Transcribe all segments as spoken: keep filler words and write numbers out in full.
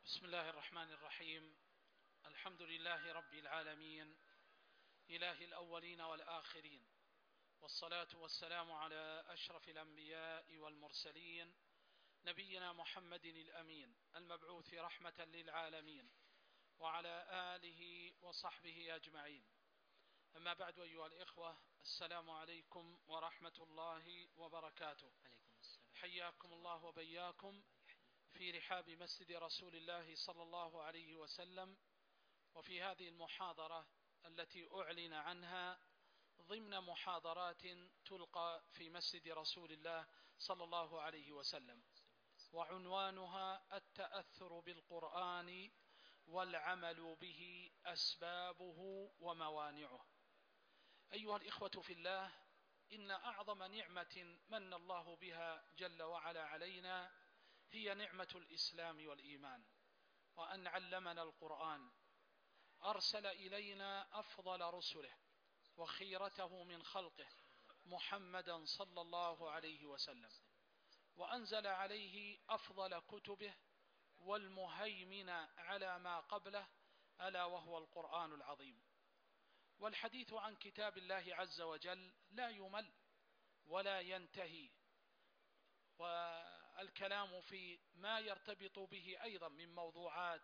بسم الله الرحمن الرحيم. الحمد لله رب العالمين، إله الأولين والآخرين، والصلاة والسلام على أشرف الأنبياء والمرسلين، نبينا محمد الأمين المبعوث رحمة للعالمين، وعلى آله وصحبه أجمعين. أما بعد، أيها الإخوة، السلام عليكم ورحمة الله وبركاته. عليكم السلام. حياكم الله وبياكم في رحاب مسجد رسول الله صلى الله عليه وسلم، وفي هذه المحاضرة التي أعلن عنها ضمن محاضرات تلقى في مسجد رسول الله صلى الله عليه وسلم، وعنوانها التأثر بالقرآن والعمل به، أسبابه وموانعه. أيها الإخوة في الله، إن أعظم نعمة من الله بها جل وعلا علينا هي نعمة الإسلام والإيمان، وأن علمنا القرآن، أرسل إلينا أفضل رسله وخيرته من خلقه محمدا صلى الله عليه وسلم، وأنزل عليه أفضل كتبه والمهيمن على ما قبله، ألا وهو القرآن العظيم. والحديث عن كتاب الله عز وجل لا يمل ولا ينتهي، والكلام في ما يرتبط به أيضا من موضوعات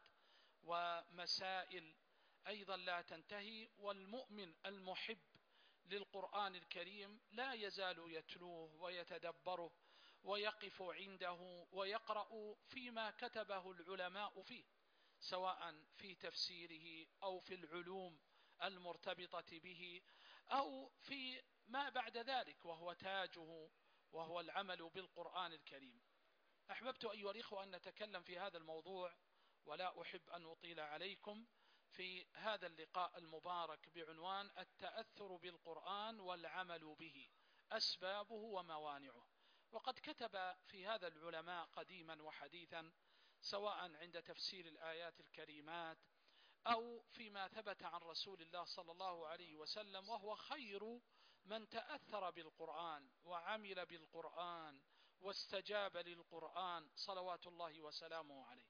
ومسائل أيضا لا تنتهي. والمؤمن المحب للقرآن الكريم لا يزال يتلوه ويتدبره ويقف عنده ويقرأ فيما كتبه العلماء فيه، سواء في تفسيره أو في العلوم المرتبطة به أو في ما بعد ذلك، وهو تاجه وهو العمل بالقرآن الكريم. أحببت أيها الإخوة أن نتكلم في هذا الموضوع، ولا أحب أن أطيل عليكم في هذا اللقاء المبارك بعنوان التأثر بالقرآن والعمل به، أسبابه وموانعه. وقد كتب في هذا العلماء قديما وحديثا، سواء عند تفسير الآيات الكريمات أو فيما ثبت عن رسول الله صلى الله عليه وسلم، وهو خير من تأثر بالقرآن وعمل بالقرآن واستجاب للقرآن صلوات الله وسلامه عليه.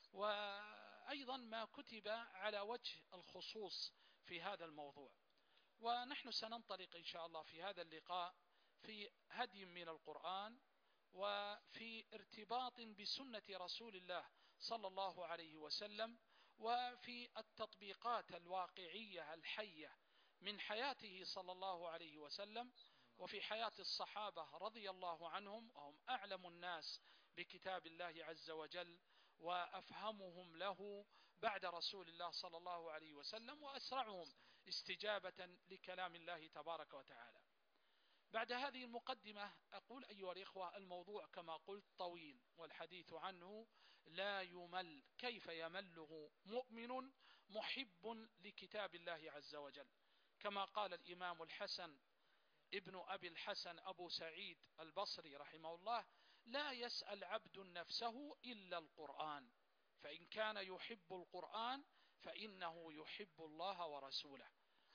وأيضا ما كتب على وجه الخصوص في هذا الموضوع. ونحن سننطلق إن شاء الله في هذا اللقاء في هدي من القرآن، وفي ارتباط بسنة رسول الله صلى الله عليه وسلم، وفي التطبيقات الواقعية الحية من حياته صلى الله عليه وسلم، وفي حياة الصحابة رضي الله عنهم، وهم أعلم الناس بكتاب الله عز وجل وأفهمهم له بعد رسول الله صلى الله عليه وسلم، وأسرعهم استجابة لكلام الله تبارك وتعالى. بعد هذه المقدمة أقول أيها الإخوة، الموضوع كما قلت طويل، والحديث عنه لا يمل. كيف يمله مؤمن محب لكتاب الله عز وجل؟ كما قال الإمام الحسن ابن أبي الحسن أبو سعيد البصري رحمه الله: لا يسأل عبد نفسه إلا القرآن، فإن كان يحب القرآن فإنه يحب الله ورسوله.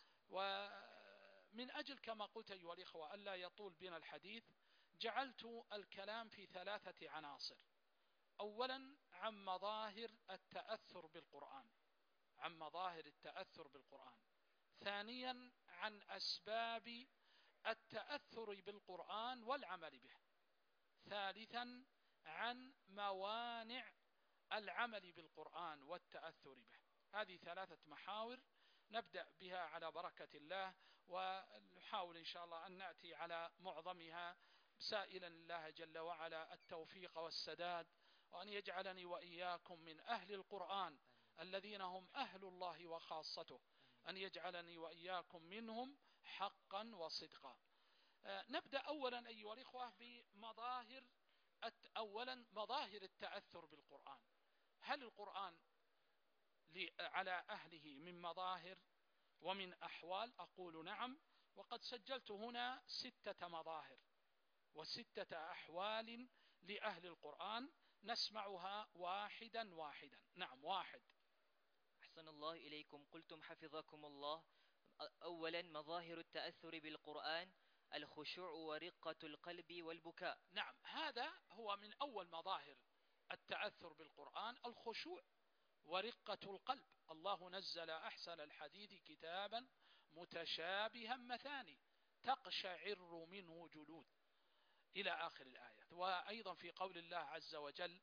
ومن أجل كما قلت أيها الإخوة ألا يطول بنا الحديث، جعلت الكلام في ثلاثة عناصر. أولا عن مظاهر التأثر بالقرآن، عن مظاهر التأثر بالقرآن. ثانيا عن أسباب التأثر بالقرآن والعمل به. ثالثا عن موانع العمل بالقرآن والتأثر به. هذه ثلاثة محاور نبدأ بها على بركة الله، ونحاول إن شاء الله أن نأتي على معظمها، سائلا الله جل وعلا التوفيق والسداد، وأن يجعلني وإياكم من أهل القرآن الذين هم أهل الله وخاصته، أن يجعلني وإياكم منهم حقا وصدقا. نبدأ أولا أيها الإخوة بمظاهر أولا مظاهر التأثر بالقرآن. هل القرآن على أهله من مظاهر ومن أحوال؟ أقول نعم، وقد سجلت هنا ستة مظاهر وستة أحوال لأهل القرآن، نسمعها واحدا واحدا. نعم، واحد. أحسن الله إليكم. قلتم حفظكم الله: أولا مظاهر التأثر بالقرآن الخشوع ورقة القلب والبكاء. نعم، هذا هو من أول مظاهر التأثر بالقرآن، الخشوع ورقة القلب. الله نزل أحسن الحديث كتابا متشابها مثاني تقشعر منه جلود إلى آخر الآية. وأيضا في قول الله عز وجل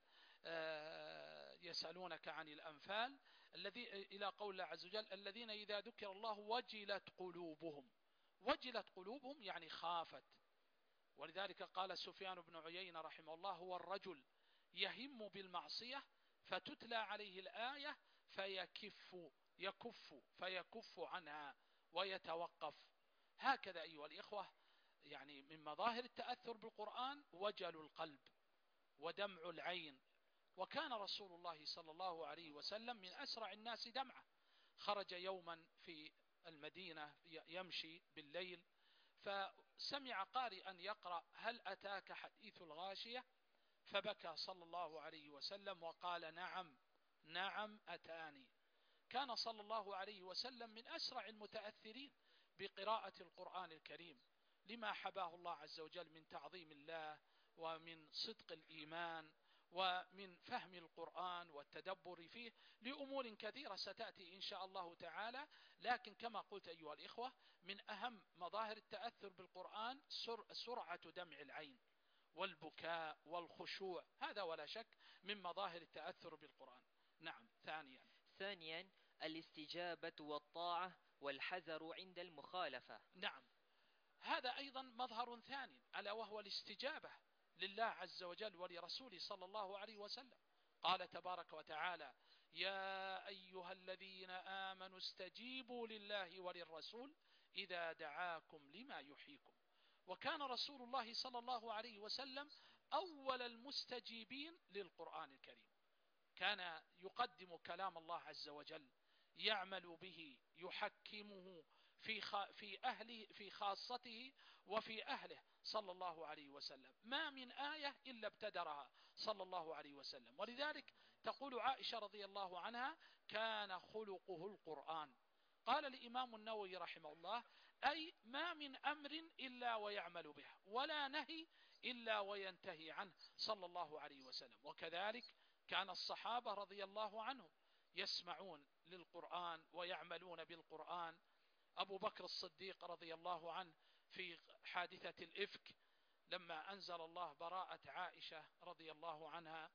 يسألونك عن الأنفال الذي إلى قول الله عز وجل الذين إذا ذكر الله وجلت قلوبهم. وجلت قلوبهم يعني خافت. ولذلك قال سفيان بن عيينة رحمه الله هو الرجل يهم بالمعصية فتتلى عليه الآية فيكف يكف فيكف عنها ويتوقف. هكذا أيها الإخوة يعني من مظاهر التأثر بالقرآن وجل القلب ودمع العين. وكان رسول الله صلى الله عليه وسلم من أسرع الناس دمعة. خرج يوما في المدينة يمشي بالليل فسمع قارئا يقرأ هل أتاك حديث الغاشية، فبكى صلى الله عليه وسلم وقال نعم نعم أتاني. كان صلى الله عليه وسلم من أسرع المتأثرين بقراءة القرآن الكريم لما حباه الله عز وجل من تعظيم الله ومن صدق الإيمان ومن فهم القرآن والتدبر فيه لأمور كثيرة ستأتي إن شاء الله تعالى. لكن كما قلت أيها الإخوة من أهم مظاهر التأثر بالقرآن سرعة دمع العين والبكاء والخشوع، هذا ولا شك من مظاهر التأثر بالقرآن. نعم. ثانيا ثانيا الاستجابة والطاعة والحذر عند المخالفة. نعم، هذا أيضا مظهر ثاني ألا وهو الاستجابة لله عز وجل ولرسوله صلى الله عليه وسلم. قال تبارك وتعالى يا أيها الذين آمنوا استجيبوا لله وللرسول إذا دعاكم لما يحييكم. وكان رسول الله صلى الله عليه وسلم أول المستجيبين للقرآن الكريم. كان يقدم كلام الله عز وجل يعمل به يحكمه في في أهله في خاصته وفي أهله صلى الله عليه وسلم. ما من آية إلا ابتدرها صلى الله عليه وسلم. ولذلك تقول عائشة رضي الله عنها كان خلقه القرآن. قال الإمام النووي رحمه الله أي ما من أمر إلا ويعمل به ولا نهي إلا وينتهي عنه صلى الله عليه وسلم. وكذلك كان الصحابة رضي الله عنهم يسمعون للقرآن ويعملون بالقرآن. أبو بكر الصديق رضي الله عنه في حادثة الإفك لما أنزل الله براءة عائشة رضي الله عنها،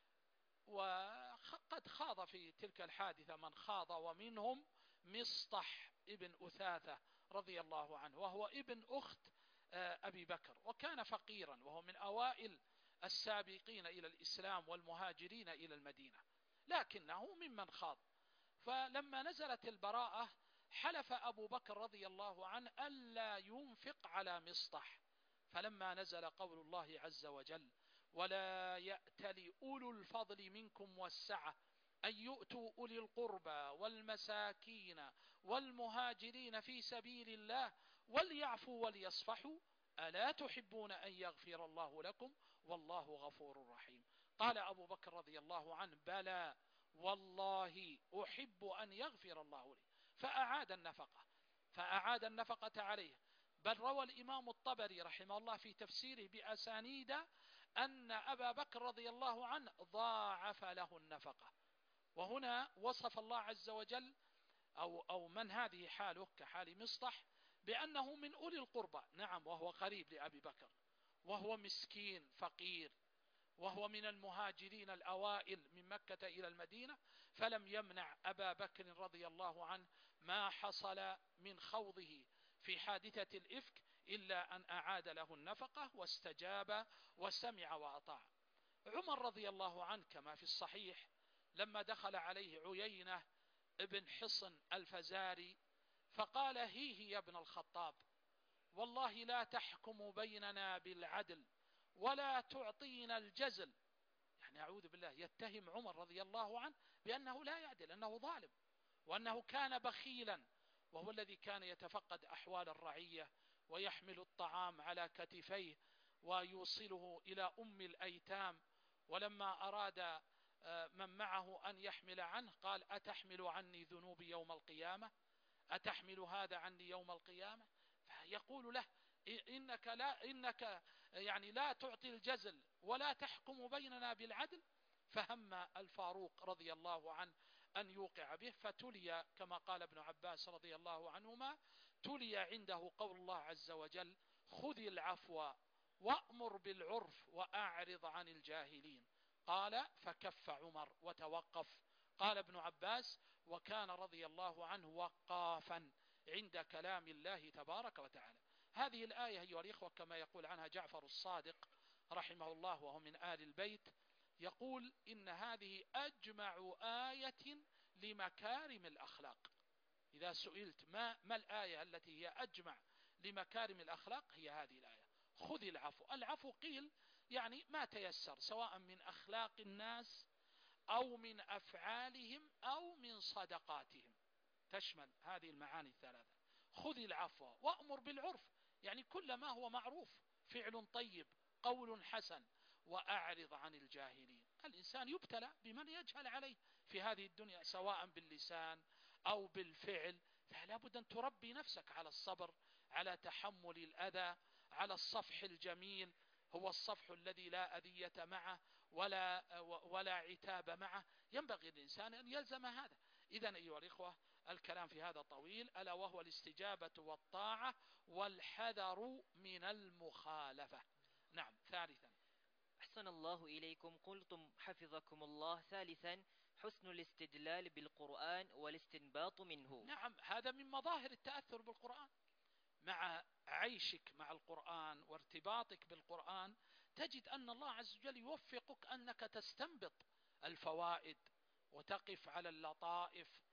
وقد خاض في تلك الحادثة من خاض ومنهم مصطح ابن أثاثة رضي الله عنه وهو ابن أخت أبي بكر، وكان فقيرا وهو من أوائل السابقين إلى الإسلام والمهاجرين إلى المدينة، لكنه ممن خاض. فلما نزلت البراءة حلف أبو بكر رضي الله عنه ألا ينفق على مصطح. فلما نزل قول الله عز وجل ولا يأتل أولو الفضل منكم والسعة أن يؤتوا أولي القربى والمساكين والمهاجرين في سبيل الله وليعفوا وليصفحوا ألا تحبون أن يغفر الله لكم والله غفور رحيم. قال أبو بكر رضي الله عنه بلى والله أحب أن يغفر الله لي، فأعاد النفقة فأعاد النفقة عليه. بل روى الإمام الطبري رحمه الله في تفسيره بأسانيد أن أبا بكر رضي الله عنه ضاعف له النفقة. وهنا وصف الله عز وجل أو, أو من هذه حاله كحال مصطح بأنه من أولي القربى. نعم، وهو قريب لأبي بكر وهو مسكين فقير وهو من المهاجرين الأوائل من مكة إلى المدينة، فلم يمنع أبا بكر رضي الله عنه ما حصل من خوضه في حادثة الإفك إلا أن أعاد له النفقة واستجاب وسمع وأطاع. عمر رضي الله عنه كما في الصحيح لما دخل عليه عيينة ابن حصن الفزاري فقال هيه يا ابن الخطاب والله لا تحكم بيننا بالعدل ولا تعطينا الجزل. يعني أعوذ بالله، يتهم عمر رضي الله عنه بأنه لا يعدل، أنه ظالم وأنه كان بخيلا، وهو الذي كان يتفقد أحوال الرعية ويحمل الطعام على كتفيه ويوصله إلى أم الأيتام. ولما أراد من معه أن يحمل عنه قال أتحمل عني ذنوبي يوم القيامة؟ أتحمل هذا عني يوم القيامة؟ فيقول له إنك لا إنك يعني لا تعطي الجزل ولا تحكم بيننا بالعدل. فهم الفاروق رضي الله عنه أن يوقع به، فتلي كما قال ابن عباس رضي الله عنهما: تلي عنده قول الله عز وجل: خذ العفو وأمر بالعرف وأعرض عن الجاهلين. قال: فكف عمر وتوقف. قال ابن عباس: وكان رضي الله عنه وقافا عند كلام الله تبارك وتعالى. هذه الآية أيها الإخوة كما يقول عنها جعفر الصادق رحمه الله وهو من آل البيت، يقول: إن هذه أجمع آية لمكارم الأخلاق. إذا سئلت ما, ما الآية التي هي أجمع لمكارم الأخلاق، هي هذه الآية: خذ العفو. العفو قيل يعني ما تيسر، سواء من أخلاق الناس أو من أفعالهم أو من صدقاتهم، تشمل هذه المعاني الثلاثة. خذ العفو وأمر بالعرف، يعني كل ما هو معروف، فعل طيب، قول حسن، وأعرض عن الجاهلين. الإنسان يبتلى بمن يجهل عليه في هذه الدنيا، سواء باللسان أو بالفعل، فلا بد أن تربي نفسك على الصبر، على تحمل الأذى، على الصفح الجميل، هو الصفح الذي لا أذية معه ولا, ولا عتاب معه. ينبغي الإنسان أن يلزم هذا. إذن أيها الإخوة الكلام في هذا طويل، ألا وهو الاستجابة والطاعة والحذر من المخالفة. نعم. ثالثا، أحسن الله إليكم. قلتم حفظكم الله: ثالثا، حسن الاستدلال بالقرآن والاستنباط منه. نعم، هذا من مظاهر التأثر بالقرآن. مع عيشك مع القرآن وارتباطك بالقرآن تجد أن الله عز وجل يوفقك أنك تستنبط الفوائد وتقف على اللطائف،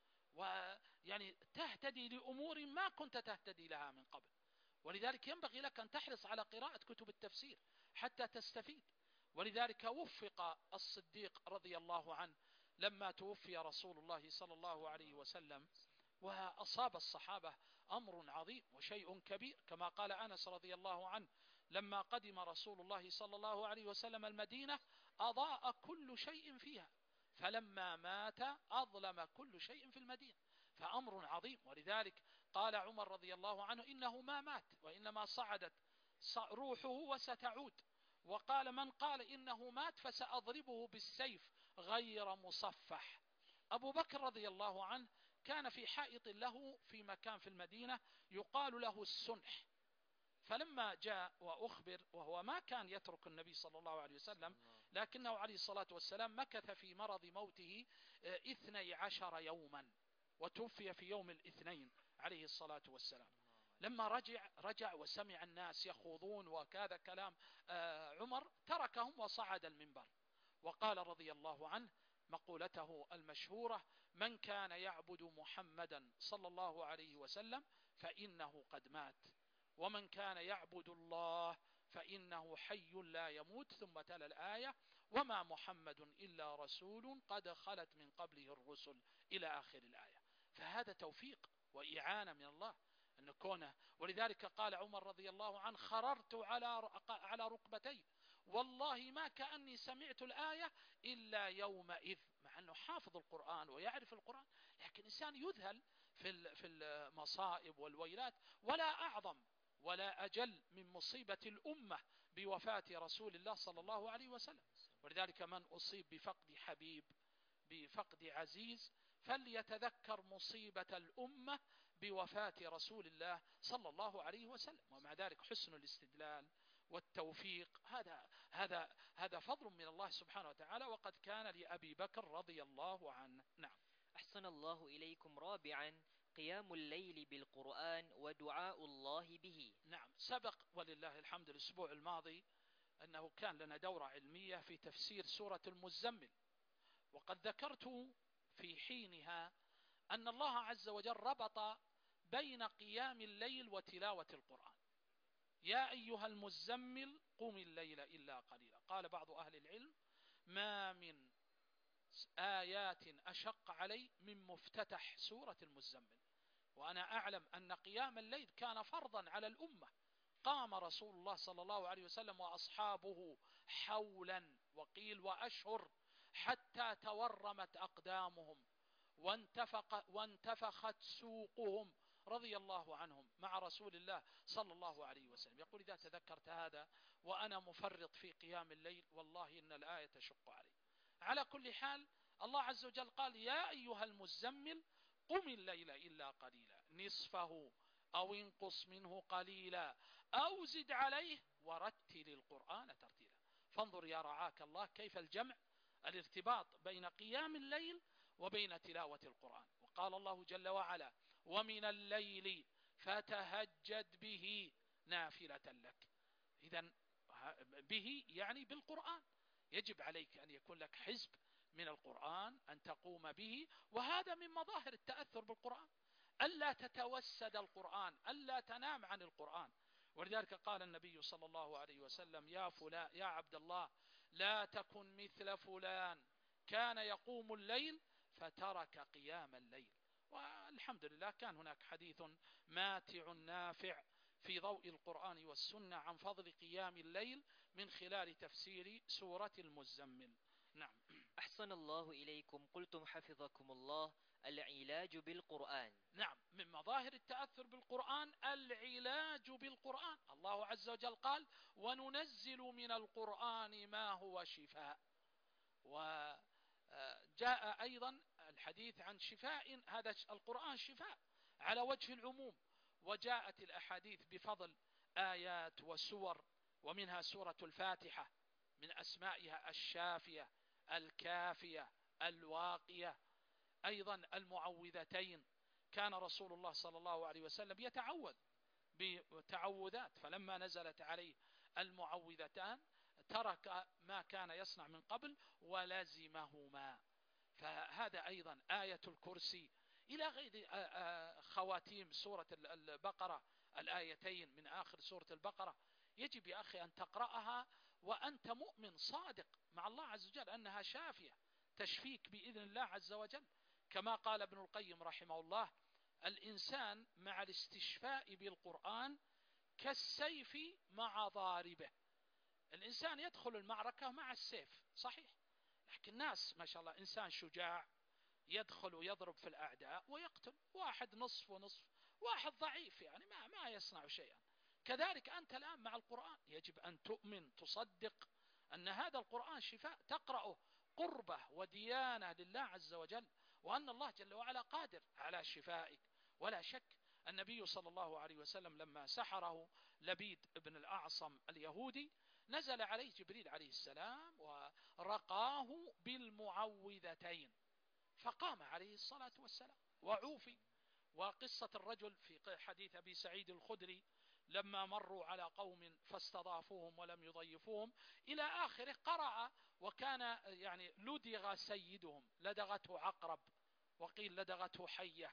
ويعني تهتدي لأمور ما كنت تهتدي لها من قبل. ولذلك ينبغي لك أن تحرص على قراءة كتب التفسير حتى تستفيد. ولذلك وفق الصديق رضي الله عنه لما توفي رسول الله صلى الله عليه وسلم، وأصاب الصحابة أمر عظيم وشيء كبير، كما قال أنس رضي الله عنه: لما قدم رسول الله صلى الله عليه وسلم المدينة أضاء كل شيء فيها، فلما مات أظلم كل شيء في المدينة، فأمر عظيم. ولذلك قال عمر رضي الله عنه: إنه ما مات وإنما صعدت روحه وستعود. وقال: من قال إنه مات فسأضربه بالسيف غير مصفح. أبو بكر رضي الله عنه كان في حائط له في مكان في المدينة يقال له السنح، فلما جاء وأخبر، وهو ما كان يترك النبي صلى الله عليه وسلم، لكنه عليه الصلاة والسلام مكث في مرض موته اثني عشر يوما، وتوفي في يوم الاثنين عليه الصلاة والسلام. لما رجع رجع وسمع الناس يخوضون وكذا كلام عمر، تركهم وصعد المنبر وقال رضي الله عنه مقولته المشهورة: من كان يعبد محمدا صلى الله عليه وسلم فإنه قد مات، ومن كان يعبد الله فإنه حي لا يموت. ثم تلا الآية: وما محمد إلا رسول قد خلت من قبله الرسل، إلى آخر الآية. فهذا توفيق وإعانة من الله أن كونه. ولذلك قال عمر رضي الله عنه: خررت على على ركبتي والله ما كأني سمعت الآية إلا يومئذ. مع أنه حافظ القرآن ويعرف القرآن، لكن إنسان يذهل في في المصائب والويلات. ولا أعظم ولا أجل من مصيبة الأمة بوفاة رسول الله صلى الله عليه وسلم. ولذلك من أصيب بفقد حبيب، بفقد عزيز، فليتذكر مصيبة الأمة بوفاة رسول الله صلى الله عليه وسلم. ومع ذلك حسن الاستدلال والتوفيق هذا هذا هذا فضل من الله سبحانه وتعالى، وقد كان لأبي بكر رضي الله عنه. نعم. أحسن الله إليكم. رابعا، قيام الليل بالقرآن ودعاء الله به. نعم، سبق ولله الحمد الأسبوع الماضي أنه كان لنا دورة علمية في تفسير سورة المزمل، وقد ذكرت في حينها أن الله عز وجل ربط بين قيام الليل وتلاوة القرآن. يا أيها المزمل قم الليل إلا قليلا. قال بعض أهل العلم: ما من آيات أشق علي من مفتتح سورة المزمل. وأنا أعلم أن قيام الليل كان فرضا على الأمة. قام رسول الله صلى الله عليه وسلم وأصحابه حولا، وقيل وأشهر، حتى تورمت أقدامهم وانتفق وانتفخت سوقهم رضي الله عنهم مع رسول الله صلى الله عليه وسلم. يقول: إذا تذكرت هذا وأنا مفرط في قيام الليل والله إن الآية تشق علي. على كل حال الله عز وجل قال يا أيها المزمل قم الليل إلا قليلا نصفه أو انقص منه قليلا أو زد عليه ورتل القرآن ترتيلا. فانظر يا رعاك الله كيف الجمع، الارتباط بين قيام الليل وبين تلاوة القرآن. وقال الله جل وعلا ومن الليل فتهجد به نافلة لك. إذن به يعني بالقرآن، يجب عليك أن يكون لك حزب من القرآن أن تقوم به، وهذا من مظاهر التأثر بالقرآن، ألا تتوسد القرآن، ألا تنام عن القرآن. ولذلك قال النبي صلى الله عليه وسلم يا فلان يا عبد الله لا تكن مثل فلان كان يقوم الليل فترك قيام الليل. والحمد لله كان هناك حديث ماتع نافع في ضوء القرآن والسنة عن فضل قيام الليل من خلال تفسير سورة المزمل. نعم. أحسن الله إليكم. قلتم حفظكم الله العلاج بالقرآن. نعم، من مظاهر التأثر بالقرآن العلاج بالقرآن. الله عز وجل قال وننزل من القرآن ما هو شفاء. وجاء أيضا الحديث عن شفاء، هذا القرآن شفاء على وجه العموم. وجاءت الأحاديث بفضل آيات وسور، ومنها سورة الفاتحة من أسمائها الشافية الكافية الواقية. أيضا المعوذتين، كان رسول الله صلى الله عليه وسلم يتعوذ بتعوذات، فلما نزلت عليه المعوذتان ترك ما كان يصنع من قبل ولزمهما. فهذا أيضا آية الكرسي إلى غير خواتيم سورة البقرة، الآيتين من آخر سورة البقرة يجب يا أخي أن تقرأها وأنت مؤمن صادق مع الله عز وجل أنها شافية تشفيك بإذن الله عز وجل. كما قال ابن القيم رحمه الله الإنسان مع الاستشفاء بالقرآن كالسيف مع ضاربه. الإنسان يدخل المعركة مع السيف صحيح، لكن الناس ما شاء الله إنسان شجاع يدخل ويضرب في الأعداء ويقتل، واحد نصف ونصف، واحد ضعيف يعني ما, ما يصنع شيئا. كذلك أنت الآن مع القرآن يجب أن تؤمن تصدق أن هذا القرآن شفاء، تقرأه قربة وديانة لله عز وجل، وأن الله جل وعلا قادر على شفائك. ولا شك النبي صلى الله عليه وسلم لما سحره لبيد بن الأعصم اليهودي نزل عليه جبريل عليه السلام ورقاه بالمعوذتين فقام عليه الصلاة والسلام وعوفي. وقصة الرجل في حديث أبي سعيد الخدري لما مروا على قوم فاستضافوهم ولم يضيفوهم إلى آخره قرأ، وكان يعني لدغ سيدهم، لدغته عقرب وقيل لدغته حية،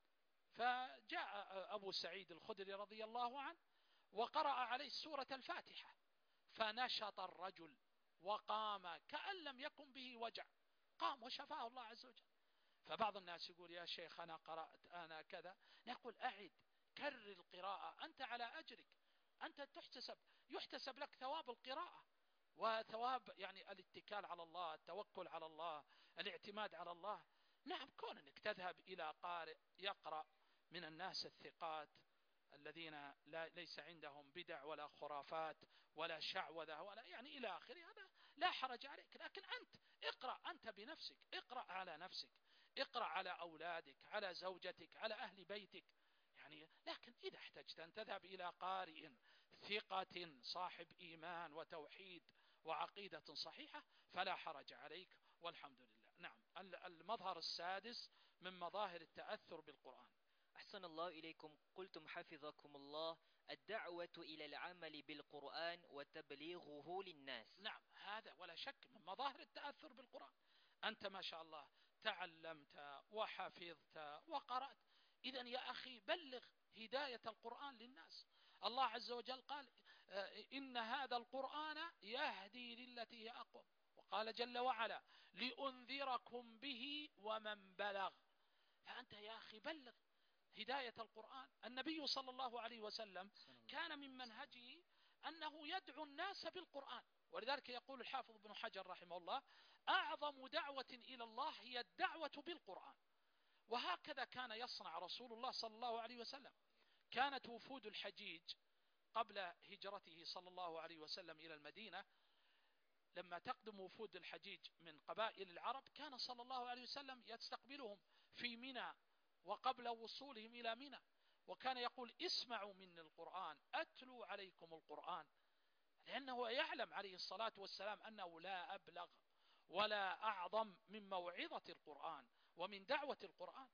فجاء أبو سعيد الخدري رضي الله عنه وقرأ عليه سورة الفاتحة فنشط الرجل وقام كأن لم يكن به وجع، قام وشفاه الله عز وجل. فبعض الناس يقول يا شيخ أنا قرأت أنا كذا، نقول أعد كرر القراءة، أنت على أجرك، أنت تحتسب يحتسب لك ثواب القراءة وثواب يعني الاتكال على الله، التوكل على الله، الاعتماد على الله. نعم، كون أنك تذهب إلى قارئ يقرأ من الناس الثقات الذين لا ليس عندهم بدع ولا خرافات ولا شعوذة ولا يعني إلى آخره، هذا لا حرج عليك. لكن أنت اقرأ أنت بنفسك، اقرأ على نفسك، اقرأ على أولادك، على زوجتك، على أهل بيتك يعني. لكن إذا احتجت أن تذهب إلى قارئ ثقة صاحب إيمان وتوحيد وعقيدة صحيحة فلا حرج عليك والحمد لله. نعم، المظهر السادس من مظاهر التأثر بالقرآن. أحسن الله إليكم. قلتم حفظكم الله الدعوة إلى العمل بالقرآن وتبليغه للناس. نعم، هذا ولا شك من مظاهر التأثر بالقرآن. أنت ما شاء الله تعلمت وحفظت وقرأت، إذن يا أخي بلغ هداية القرآن للناس. الله عز وجل قال إن هذا القرآن يهدي للتي هي أقوم، وقال جل وعلا لأنذركم به ومن بلغ. فأنت يا أخي بلغ هداية القرآن. النبي صلى الله عليه وسلم كان من منهجه أنه يدعو الناس بالقرآن، ولذلك يقول الحافظ ابن حجر رحمه الله أعظم دعوة إلى الله هي الدعوة بالقرآن. وهكذا كان يصنع رسول الله صلى الله عليه وسلم. كانت وفود الحجيج قبل هجرته صلى الله عليه وسلم إلى المدينة لما تقدم وفود الحجيج من قبائل العرب كان صلى الله عليه وسلم يستقبلهم في منى وقبل وصولهم إلى منى، وكان يقول اسمعوا مني القرآن أتلو عليكم القرآن، لأنه يعلم عليه الصلاة والسلام أنه لا أبلغ ولا أعظم من موعظة القرآن ومن دعوة القرآن.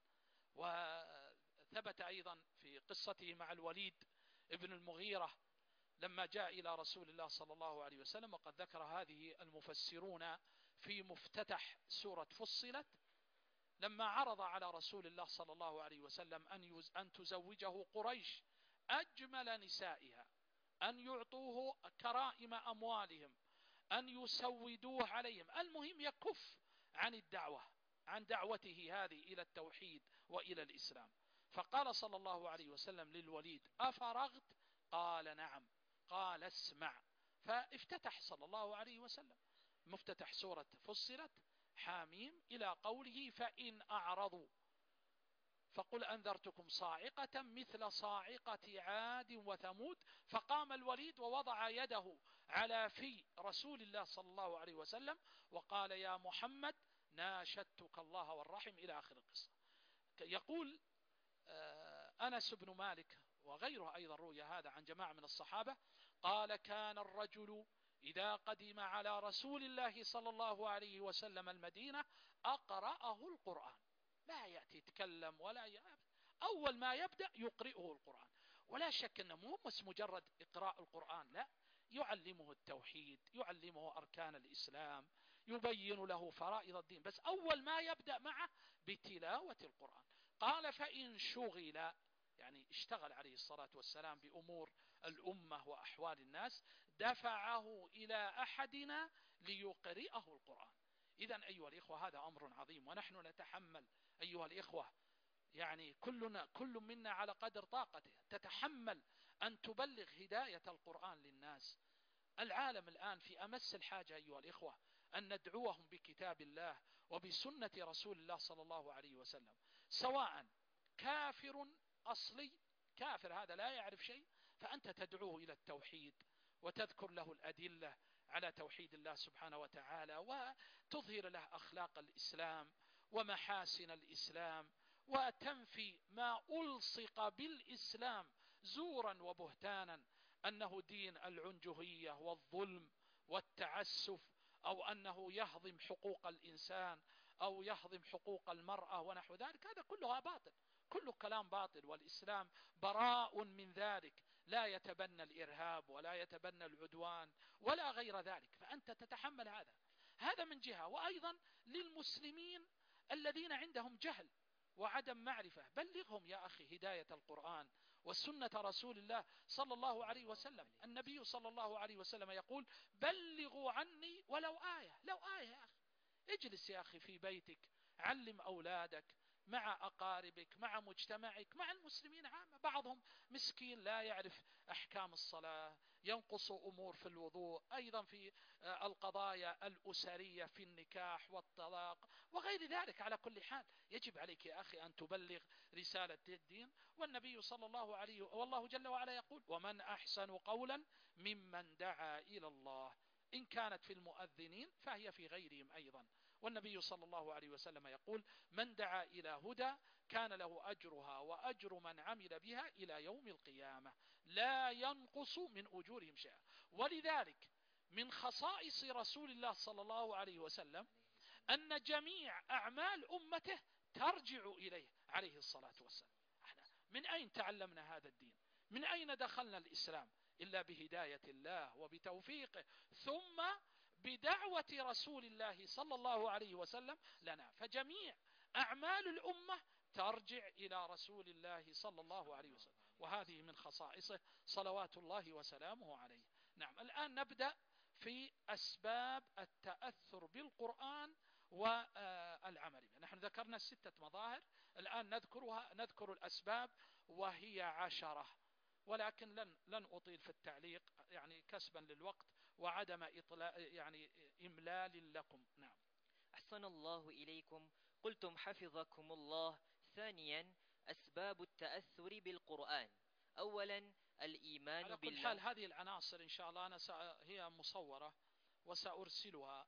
وثبت أيضا في قصته مع الوليد ابن المغيرة لما جاء إلى رسول الله صلى الله عليه وسلم، وقد ذكر هذه المفسرون في مفتتح سورة فصلت، لما عرض على رسول الله صلى الله عليه وسلم أن أن تزوجه قريش أجمل نسائها، أن يعطوه كرائم أموالهم، أن يسودوه عليهم، المهم يكف عن الدعوة عن دعوته هذه إلى التوحيد وإلى الإسلام. فقال صلى الله عليه وسلم للوليد أفرغت؟ قال نعم. قال اسمع. فافتتح صلى الله عليه وسلم مفتتح سورة فصلت حاميم إلى قوله فإن أعرضوا فقل أنذرتكم صاعقة مثل صاعقة عاد وثمود. فقام الوليد ووضع يده على في رسول الله صلى الله عليه وسلم وقال يا محمد ناشدتك الله والرحم إلى آخر القصة. يقول أنس بن مالك وغيره أيضا روي هذا عن جماعة من الصحابة قال كان الرجل إذا قدم على رسول الله صلى الله عليه وسلم المدينة أقرأه القرآن، لا يأتي يتكلم ولا يأتي، أول ما يبدأ يقرئه القرآن. ولا شك أنه مو بس مجرد إقراء القرآن، لا، يعلمه التوحيد، يعلمه أركان الإسلام، يبين له فرائض الدين، بس أول ما يبدأ معه بتلاوة القرآن. قال فإن شغل، يعني اشتغل عليه الصلاة والسلام بأمور الأمة وأحوال الناس، دفعه إلى أحدنا ليقرئه القرآن. إذن أيها الإخوة هذا أمر عظيم، ونحن نتحمل أيها الإخوة، يعني كلنا كل منا على قدر طاقته تتحمل أن تبلغ هداية القرآن للناس. العالم الآن في أمس الحاجة أيها الإخوة أن ندعوهم بكتاب الله وبسنة رسول الله صلى الله عليه وسلم، سواء كافر أصلي، كافر هذا لا يعرف شيء، فأنت تدعوه إلى التوحيد وتذكر له الأدلة على توحيد الله سبحانه وتعالى، وتظهر له أخلاق الإسلام ومحاسن الإسلام، وتنفي ما ألصق بالإسلام زورا وبهتانا أنه دين العنجهية والظلم والتعسف، أو أنه يهضم حقوق الإنسان أو يهضم حقوق المرأة ونحو ذلك. هذا كلها باطل، كله كلام باطل، والإسلام براء من ذلك، لا يتبنى الإرهاب ولا يتبنى العدوان ولا غير ذلك. فأنت تتحمل هذا هذا من جهة. وأيضا للمسلمين الذين عندهم جهل وعدم معرفة، بلغهم يا أخي هداية القرآن وسنة رسول الله صلى الله عليه وسلم. النبي صلى الله عليه وسلم يقول بلغوا عني ولو آية، لو آية يا أخي. اجلس يا أخي في بيتك، علم أولادك مع أقاربك مع مجتمعك مع المسلمين عامة. بعضهم مسكين لا يعرف أحكام الصلاة، ينقص أمور في الوضوء، أيضا في القضايا الأسرية في النكاح والطلاق وغير ذلك. على كل حال يجب عليك يا أخي أن تبلغ رسالة الدين. والنبي صلى الله عليه والله جل وعلا يقول ومن أحسن قولا ممن دعا إلى الله، إن كانت في المؤذنين فهي في غيرهم أيضا. والنبي صلى الله عليه وسلم يقول من دعا إلى هدى كان له أجرها وأجر من عمل بها إلى يوم القيامة، لا ينقص من أجورهم شيئا. ولذلك من خصائص رسول الله صلى الله عليه وسلم أن جميع أعمال أمته ترجع إليه عليه الصلاة والسلام. من أين تعلمنا هذا الدين؟ من أين دخلنا الإسلام؟ إلا بهداية الله وبتوفيقه، ثم بدعوة رسول الله صلى الله عليه وسلم لنا. فجميع أعمال الأمة ترجع إلى رسول الله صلى الله عليه وسلم، وهذه من خصائصه صلوات الله وسلامه عليه. نعم، الآن نبدأ في أسباب التأثر بالقرآن والعمل به. نحن ذكرنا الستة مظاهر، الآن نذكرها نذكر الأسباب وهي عشرة، ولكن لن لن أطيل في التعليق يعني كسبا للوقت وعدم إطلاع يعني إملال لكم. نعم. أحسن الله إليكم. قلتم حفظكم الله. ثانيا أسباب التأثر بالقرآن. أولا الإيمان على بالله. كل حال هذه العناصر إن شاء الله أنا هي مصورة وسأرسلها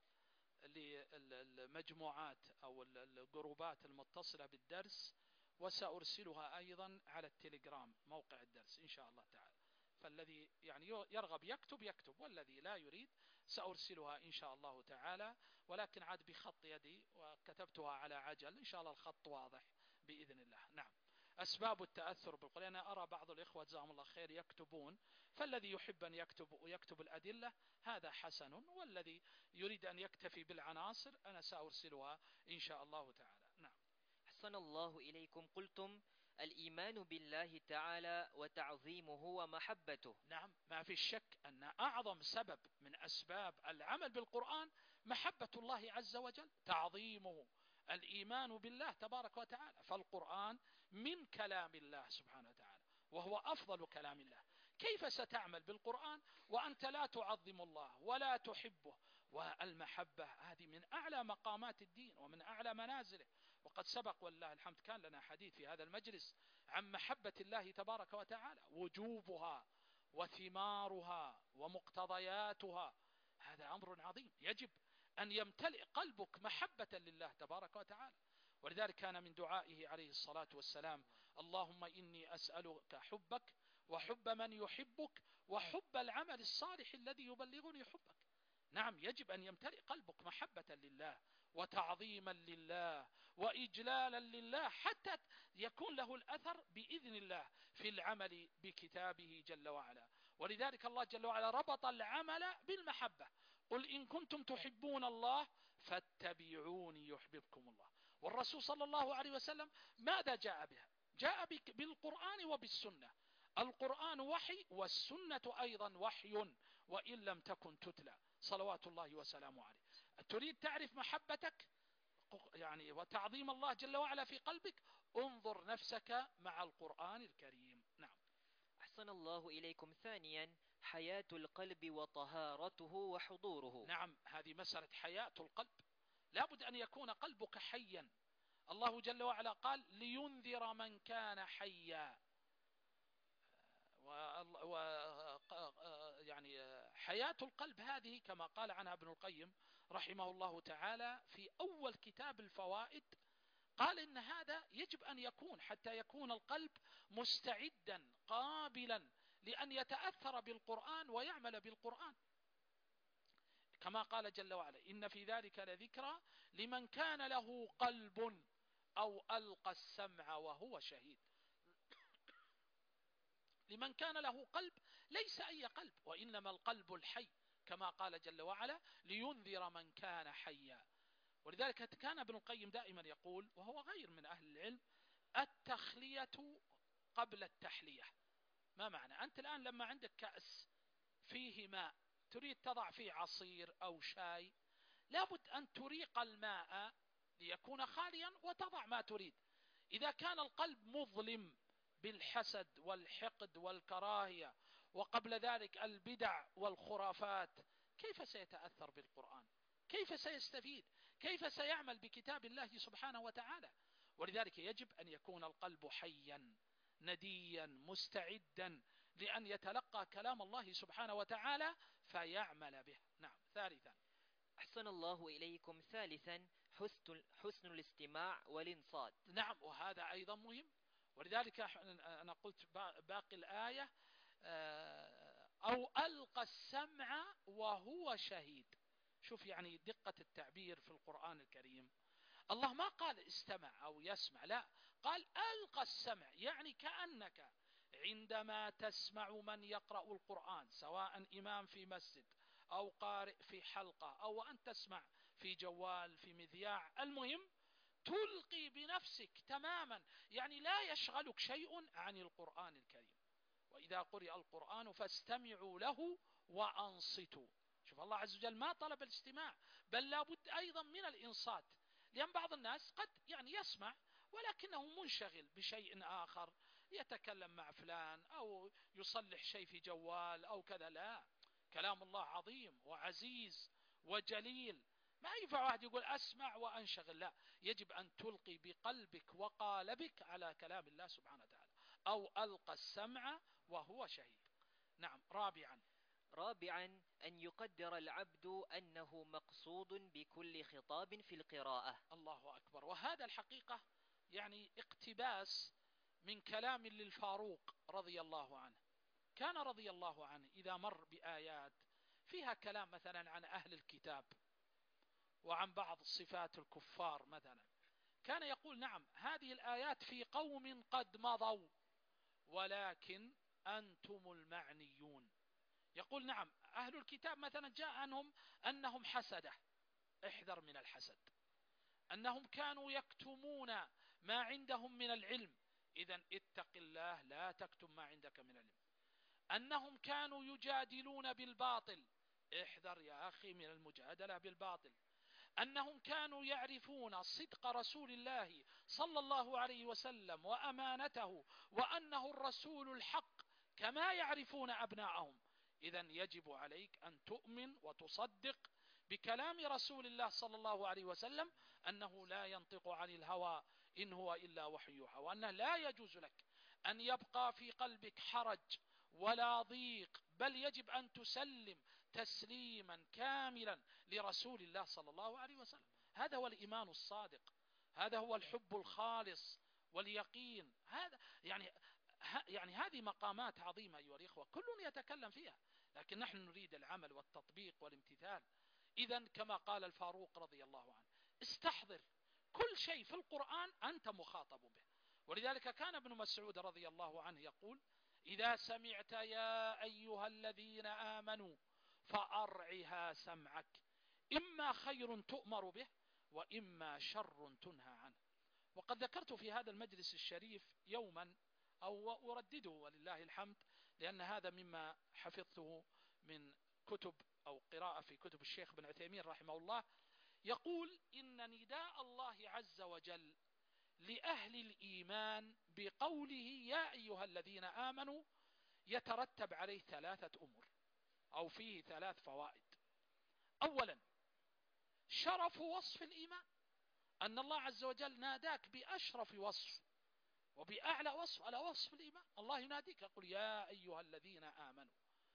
للمجموعات أو الجروبات المتصلة بالدرس، وسأرسلها أيضا على التليجرام موقع الدرس إن شاء الله تعالى. فالذي يعني يرغب يكتب يكتب، والذي لا يريد سأرسلها إن شاء الله تعالى، ولكن عاد بخط يدي وكتبتها على عجل، إن شاء الله الخط واضح بإذن الله. نعم. أسباب التأثر بالقرآن، أنا أرى بعض الإخوة جزاهم الله خير يكتبون، فالذي يحب أن يكتب ويكتب الأدلة هذا حسن، والذي يريد أن يكتفي بالعناصر أنا سأرسلها إن شاء الله تعالى. نعم. أحسن الله إليكم. قلتم الإيمان بالله تعالى وتعظيمه ومحبته. نعم، ما في الشك أن أعظم سبب من أسباب العمل بالقرآن محبة الله عز وجل، تعظيمه، الإيمان بالله تبارك وتعالى. فالقرآن من كلام الله سبحانه وتعالى، وهو أفضل كلام الله. كيف ستعمل بالقرآن وأنت لا تعظم الله ولا تحبه؟ والمحبة هذه من أعلى مقامات الدين ومن أعلى منازله، وقد سبق والله الحمد كان لنا حديث في هذا المجلس عن محبة الله تبارك وتعالى، وجوبها وثمارها ومقتضياتها. هذا أمر عظيم، يجب أن يمتلئ قلبك محبة لله تبارك وتعالى. ولذلك كان من دعائه عليه الصلاة والسلام: اللهم إني أسألك حبك وحب من يحبك وحب العمل الصالح الذي يبلغني حبك. نعم، يجب أن يمتلئ قلبك محبة لله وتعظيما لله وإجلالا لله، حتى يكون له الأثر بإذن الله في العمل بكتابه جل وعلا. ولذلك الله جل وعلا ربط العمل بالمحبة: قل إن كنتم تحبون الله فاتبعوني يحببكم الله. والرسول صلى الله عليه وسلم ماذا جاء بها؟ جاء بالقرآن وبالسنة. القرآن وحي والسنة أيضا وحي وإن لم تكن تتلى، صلوات الله وسلامه عليه. تريد تعرف محبتك يعني وتعظيم الله جل وعلا في قلبك؟ انظر نفسك مع القرآن الكريم. نعم. أحسن الله إليكم. ثانيا، حياة القلب وطهارته وحضوره. نعم، هذه مسألة حياة القلب. لابد أن يكون قلبك حيا. الله جل وعلا قال: لينذر من كان حيا. و يعني حياة القلب هذه كما قال عنها ابن القيم رحمه الله تعالى في أول كتاب الفوائد، قال إن هذا يجب أن يكون حتى يكون القلب مستعدا قابلا لأن يتأثر بالقرآن ويعمل بالقرآن، كما قال جل وعلا: إن في ذلك لذكرى لمن كان له قلب أو ألقى السمع وهو شهيد. لمن كان له قلب، ليس أي قلب، وإنما القلب الحي، كما قال جل وعلا: لينذر من كان حيا. ولذلك كان ابن القيم دائما يقول، وهو غير من أهل العلم: التخلية قبل التحلية. ما معنى؟ أنت الآن لما عندك كأس فيه ماء تريد تضع فيه عصير أو شاي، لابد أن تريق الماء ليكون خاليا وتضع ما تريد. إذا كان القلب مظلم بالحسد والحقد والكراهية وقبل ذلك البدع والخرافات، كيف سيتأثر بالقرآن؟ كيف سيستفيد؟ كيف سيعمل بكتاب الله سبحانه وتعالى؟ ولذلك يجب أن يكون القلب حيا نديا مستعدا لأن يتلقى كلام الله سبحانه وتعالى فيعمل به. نعم. ثالثا. أحسن الله إليكم. ثالثا، حسن, حسن الاستماع والانصات. نعم، وهذا أيضا مهم. ولذلك أنا قلت باقي الآية: أو ألقى السمع وهو شهيد. شوف يعني دقة التعبير في القرآن الكريم. الله ما قال استمع أو يسمع، لا، قال ألقى السمع، يعني كأنك عندما تسمع من يقرأ القرآن، سواء إمام في مسجد أو قارئ في حلقة أو أن تسمع في جوال في مذياع، المهم تلقي بنفسك تماما، يعني لا يشغلك شيء عن القرآن الكريم. وإذا قرئ القرآن فاستمعوا له وأنصتوا. شوف الله عز وجل ما طلب الاستماع، بل لابد أيضا من الإنصات، لأن بعض الناس قد يعني يسمع ولكنه منشغل بشيء آخر، يتكلم مع فلان أو يصلح شيء في جوال أو كذا. لا، كلام الله عظيم وعزيز وجليل، ما ينفع واحد يقول أسمع وأنشغل، لا، يجب أن تلقي بقلبك وقالبك على كلام الله سبحانه وتعالى. أو ألقى السمع وهو شهيد. نعم. رابعا. رابعا أن يقدر العبد أنه مقصود بكل خطاب في القراءة. الله أكبر. وهذا الحقيقة يعني اقتباس من كلام للفاروق رضي الله عنه. كان رضي الله عنه إذا مر بآيات فيها كلام مثلا عن أهل الكتاب وعن بعض صفات الكفار مثلا، كان يقول نعم هذه الآيات في قوم قد مضوا ولكن أنتم المعنيون. يقول نعم أهل الكتاب مثلا جاء عنهم أنهم حسدة، احذر من الحسد، أنهم كانوا يكتمون ما عندهم من العلم، إذن اتق الله لا تكتم ما عندك من العلم. أنهم كانوا يجادلون بالباطل، احذر يا أخي من المجادلة بالباطل. أنهم كانوا يعرفون صدق رسول الله صلى الله عليه وسلم وأمانته وأنه الرسول الحق كما يعرفون أبناءهم. إذن يجب عليك أن تؤمن وتصدق بكلام رسول الله صلى الله عليه وسلم أنه لا ينطق عن الهوى إن هو إلا وحي يوحى، وأنه لا يجوز لك أن يبقى في قلبك حرج ولا ضيق، بل يجب أن تسلم تسليما كاملا لرسول الله صلى الله عليه وسلم. هذا هو الإيمان الصادق، هذا هو الحب الخالص واليقين. هذا يعني يعني هذه مقامات عظيمة أيها الإخوة، كل يتكلم فيها، لكن نحن نريد العمل والتطبيق والامتثال. إذن كما قال الفاروق رضي الله عنه استحضر كل شيء في القرآن أنت مخاطب به. ولذلك كان ابن مسعود رضي الله عنه يقول إذا سمعت يا أيها الذين آمنوا فأرعها سمعك، إما خير تؤمر به وإما شر تنهى عنه. وقد ذكرت في هذا المجلس الشريف يوما أو أردده ولله الحمد، لأن هذا مما حفظته من كتب أو قراءة في كتب الشيخ بن عثيمين رحمه الله، يقول إن نداء الله عز وجل لأهل الإيمان بقوله يا أيها الذين آمنوا يترتب عليه ثلاثة أمور أو فيه ثلاث فوائد. أولا شرف وصف الإيمان، أن الله عز وجل ناداك بأشرف وصف وبأعلى وصف على وصف الإيمان. الله يناديك يقول يا أيها الذين آمنوا،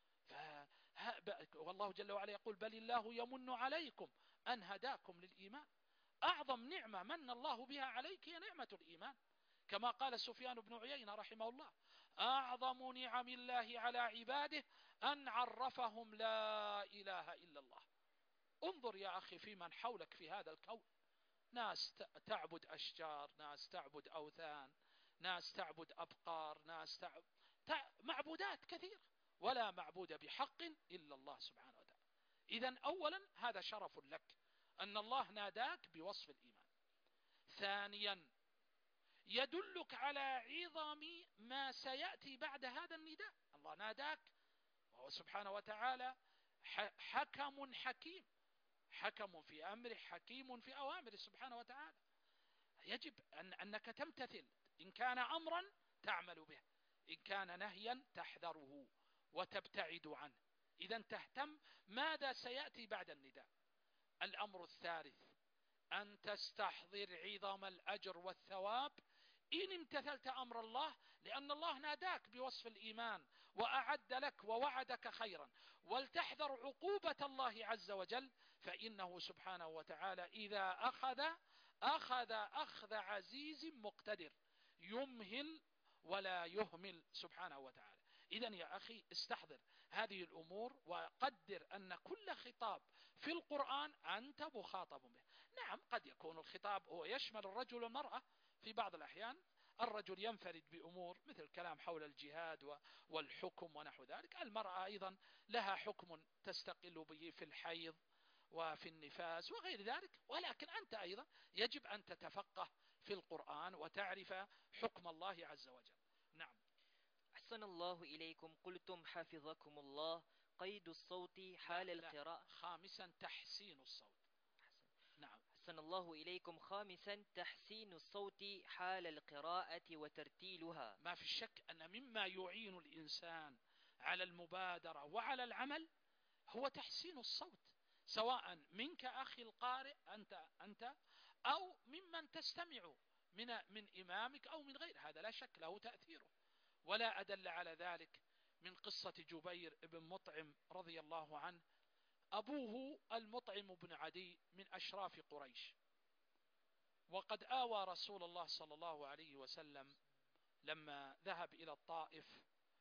والله جل وعلا يقول بل الله يمن عليكم أن هداكم للإيمان. أعظم نعمة من الله بها عليك هي نعمة الإيمان، كما قال سفيان بن عيينة رحمه الله أعظم نعم الله على عباده أن عرفهم لا إله إلا الله. انظر يا أخي في من حولك في هذا الكون، ناس تعبد أشجار، ناس تعبد أوثان، ناس تعبد أبقار، ناس تعبد معبودات كثير، ولا معبود بحق إلا الله سبحانه وتعالى. إذن أولا هذا شرف لك أن الله ناداك بوصف الإيمان. ثانيا يدلك على عظم ما سيأتي بعد هذا النداء. الله ناداك وهو سبحانه وتعالى حكم حكيم، حكم في أمره حكيم في أوامره سبحانه وتعالى. يجب أن أنك تمتثل، إن كان أمرا تعمل به، إن كان نهيا تحذره وتبتعد عنه. إذا تهتم ماذا سيأتي بعد النداء. الأمر الثالث أن تستحضر عظم الأجر والثواب إن امتثلت أمر الله، لأن الله ناداك بوصف الإيمان وأعد لك ووعدك خيرا. ولتحذر عقوبة الله عز وجل، فإنه سبحانه وتعالى إذا أخذ أخذ أخذ عزيز مقتدر، يمهل ولا يهمل سبحانه وتعالى. إذن يا أخي استحضر هذه الأمور وقدر أن كل خطاب في القرآن أنت مخاطب به. نعم قد يكون الخطاب هو يشمل الرجل والمرأة، في بعض الأحيان الرجل ينفرد بأمور مثل الكلام حول الجهاد والحكم ونحو ذلك، المرأة أيضا لها حكم تستقل به في الحيض وفي النفاس وغير ذلك، ولكن أنت أيضا يجب أن تتفقه في القرآن وتعرف حكم الله عز وجل. نعم. أحسن الله إليكم. قلتم حفظكم الله قيد الصوت حال لا لا. القراءة. خامسا تحسين الصوت. نعم. أحسن الله إليكم. خامسا تحسين الصوت حال القراءة وترتيلها. ما في الشك أن مما يعين الإنسان على المبادرة وعلى العمل هو تحسين الصوت، سواء منك أخي القارئ أنت أنت أو ممن تستمع من من إمامك أو من غير، هذا لا شك له تأثيره. ولا أدل على ذلك من قصة جبير بن مطعم رضي الله عنه. أبوه المطعم بن عدي من أشراف قريش، وقد آوى رسول الله صلى الله عليه وسلم لما ذهب إلى الطائف